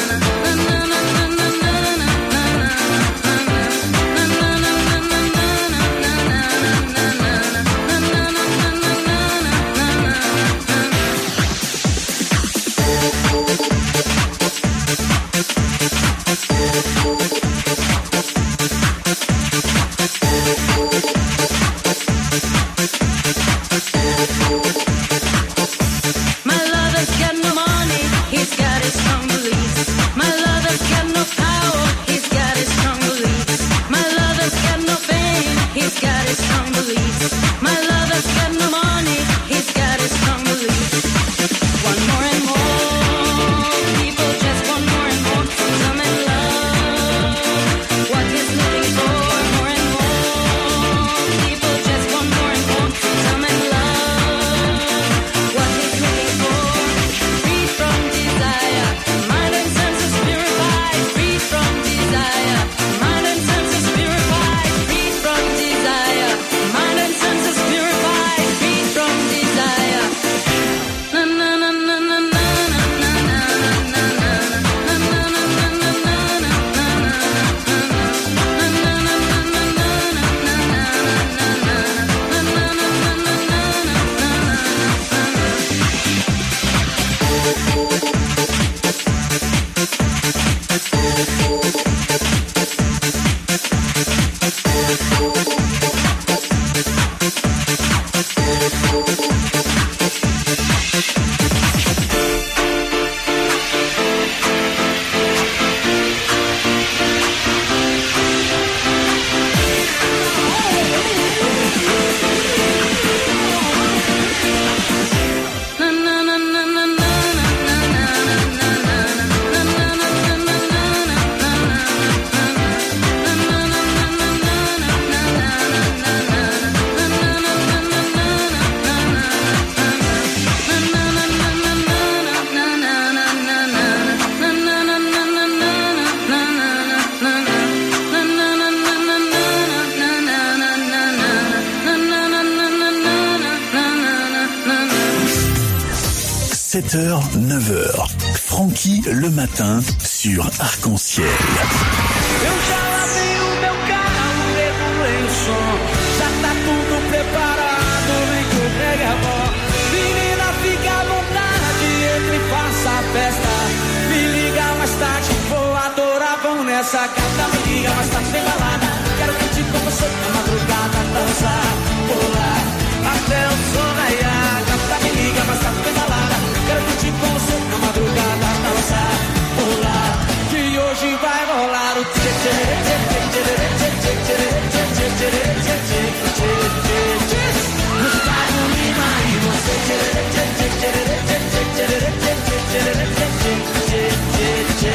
9h, Francky le matin sur Arc-en-Ciel. Eu já lavei o meu carro, regulei o som. Já tá tudo preparado, vem que o reggae é bom. Menina, fica à vontade, entre e faça a festa. Me liga mais tarde, vou adorar, vão nessa gata. Me liga mais tarde, tem balada. Quero curtir com você na madrugada, dançar, pular, até o sol raiar. Gata, me liga mais tarde, tem balada. Quero curtir com você na madrugada, dançar, pular, que hoje vai rolar o tchê tchê tchê tchê tchê tchê tchê tchê tchê tchê tchê. Gustavo Lima e você tchê tchê tchê tchê tchê tchê tchê tchê tchê tchê tchê.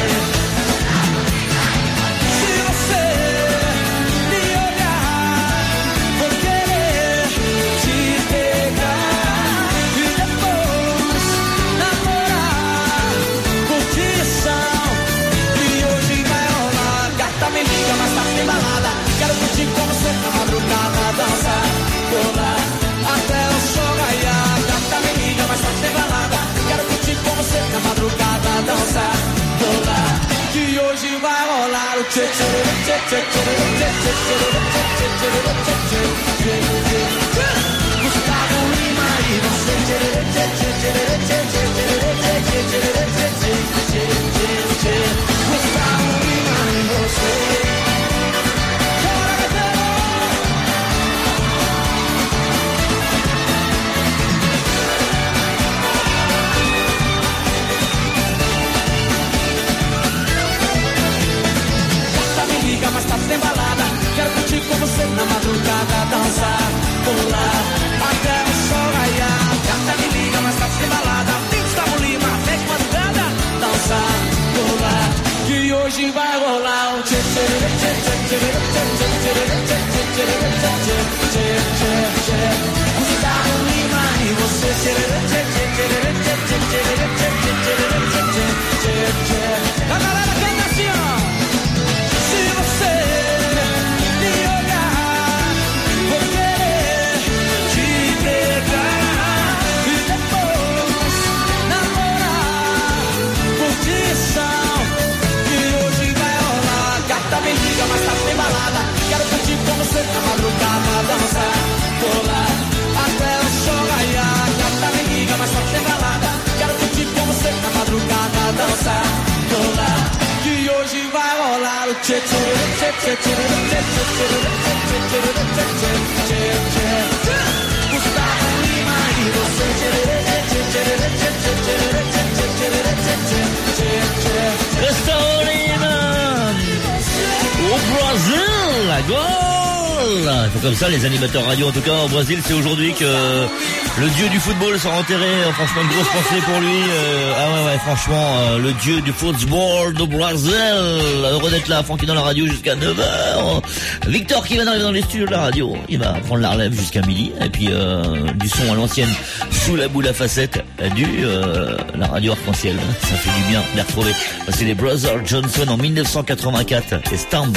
Se você me olhar, vou querer te pegar e depois namorar, curtição, que hoje vai rolar. Gata, me liga, mas tá sem balada. Quero curtir com você na madrugada, dançar, pular, até o sol raiar. Gata, me liga, mas tá sem balada. Quero curtir com você na madrugada, dançar, pular, que hoje vai rolar o tchê tchê tchê tchê tchê tchê tchê tchê tchê. Gustavo Lima e você tchê tchê tchê tchê tchê tchê tchê tchê. Gustavo Lima e você. Mas tá sem balada. Quero curtir com você na madrugada, dançar, pular, até o sol raiar. Gata, me liga, mas tá sem balada. Gustavo Lima, até de madrugada, dançar, pular, que hoje vai rolar o tchê tchê tchê tchê tchê tchê tchê tchê tchê tchê. Gustavo Lima e você tchê tchê tchê tchê tchê tchê tchê tchê. A galera canta assim, ó. Mas tá sem balada. Quero curtir com você na madrugada, dançar, pular, até o sol raiar. Gata, me liga, mas tá sem balada. Quero curtir com você na madrugada, dançar, pular, que hoje vai rolar o tchê tchê tchê tchê tchê tchê tchê tchê tchê. Gustavo Lima e você tchê tchê tchê tchê tchê tchê tchê. Gustavo Lima au Brésil, la goal. C'est comme ça les animateurs radio, en tout cas au Brésil, c'est aujourd'hui que le dieu du football sera enterré. Franchement, une grosse pensée pour lui. Ah ouais, franchement, le dieu du football du Brésil. Heureux d'être là, Francky dans la radio jusqu'à 9h. Victor qui va d'arriver dans les studios de la radio, il va prendre la relève jusqu'à midi. Et puis du son à l'ancienne sous la boule à facettes la radio Arc-en-Ciel. Ça fait du bien de les retrouver. C'est les Brothers Johnson en 1984 et Stamp.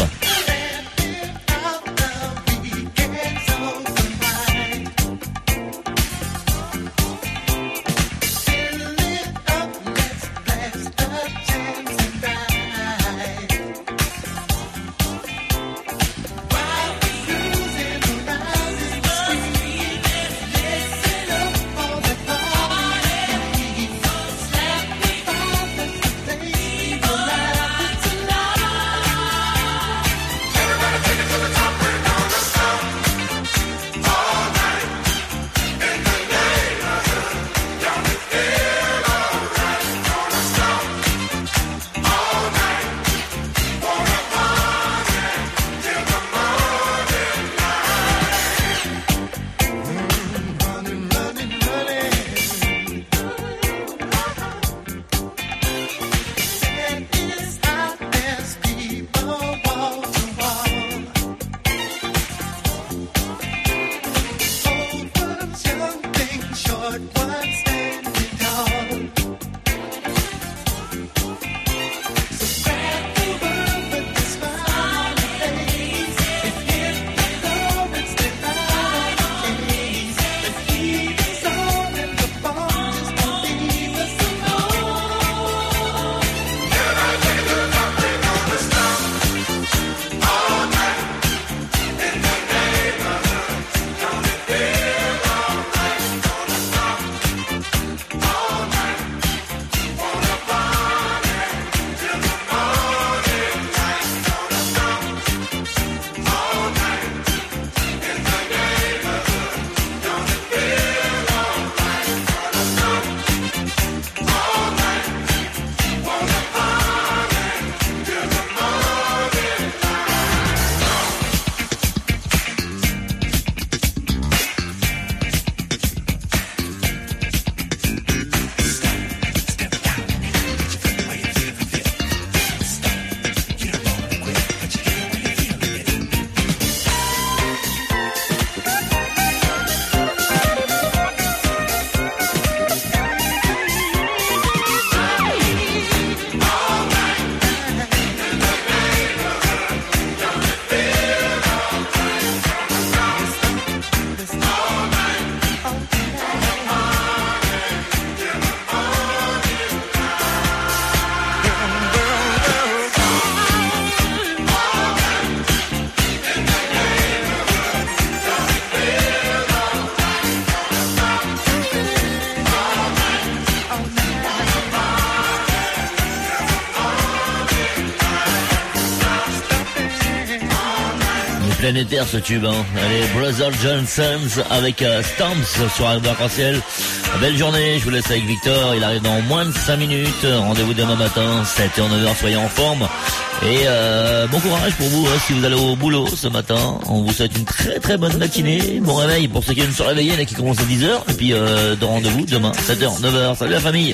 planétaire ce tube, hein. Allez, Brother Johnsons avec Stamps sur Arc-en-Ciel. Belle journée, je vous laisse avec Victor, il arrive dans moins de 5 minutes. Rendez-vous demain matin, 7h, 9h, soyez en forme. Et bon courage pour vous, hein, si vous allez au boulot ce matin. On vous souhaite une très très bonne matinée. Bon réveil pour ceux qui viennent se réveiller, là qui commence à 10h. Et puis de rendez-vous demain, 7h, 9h. Salut la famille.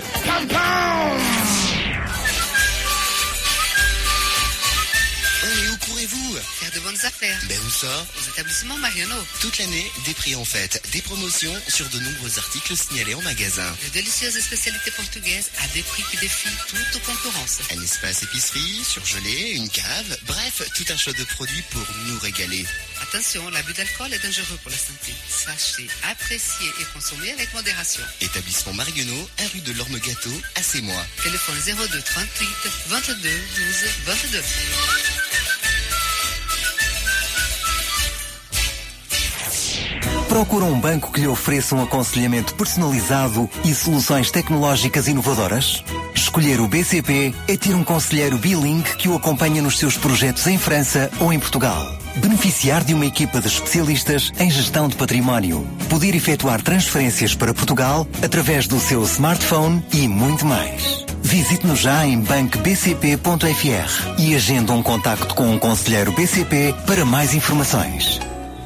Affaires. Ben où ça? Aux établissements Marionneau. Toute l'année, des prix en fête, des promotions sur de nombreux articles signalés en magasin. De délicieuses spécialités portugaises à des prix qui défient toute concurrence. Un espace épicerie, surgelé, une cave, bref, tout un choix de produits pour nous régaler. Attention, l'abus d'alcool est dangereux pour la santé. Sachez apprécier et consommer avec modération. Établissement Marionneau, 1 rue de l'Orme-Gâteau, à Sémois. Téléphone 02 38 22 12 22. Procura um banco que lhe ofereça um aconselhamento personalizado e soluções tecnológicas inovadoras? Escolher o BCP é ter um conselheiro bilingue que o acompanha nos seus projetos em França ou em Portugal. Beneficiar de uma equipa de especialistas em gestão de património. Poder efetuar transferências para Portugal através do seu smartphone e muito mais. Visite-nos já em bancobcp.fr e agenda um contacto com um conselheiro BCP para mais informações.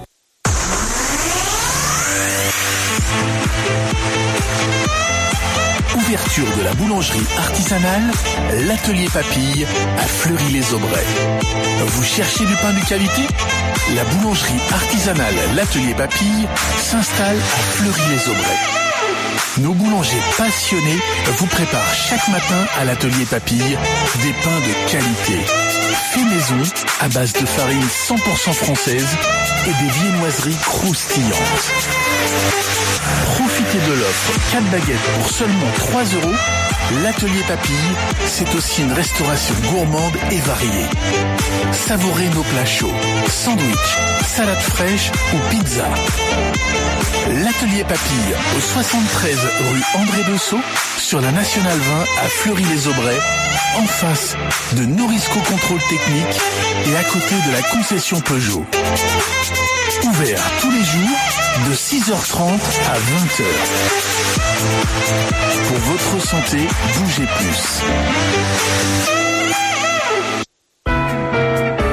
Ouverture de la boulangerie artisanale, l'atelier Papille à Fleury-les-Aubrais. Vous cherchez du pain de qualité? La boulangerie artisanale l'atelier Papille s'installe à Fleury-les-Aubrais. Nos boulangers passionnés vous préparent chaque matin à l'atelier Papille des pains de qualité. Fait maison à base de farine 100% française et des viennoiseries croustillantes. Profitez de l'offre 4 baguettes pour seulement 3 €. L'atelier Papille, c'est aussi une restauration gourmande et variée. Savourez nos plats chauds, sandwich, salade fraîche ou pizza. L'atelier Papille au 73 rue André Dessau sur la Nationale 20 à Fleury-les-Aubrais, en face de Norisco Contrôle Technique et à côté de la concession Peugeot. Ouvert tous les jours de 6h30 à 20h. Pour votre santé, bougez plus.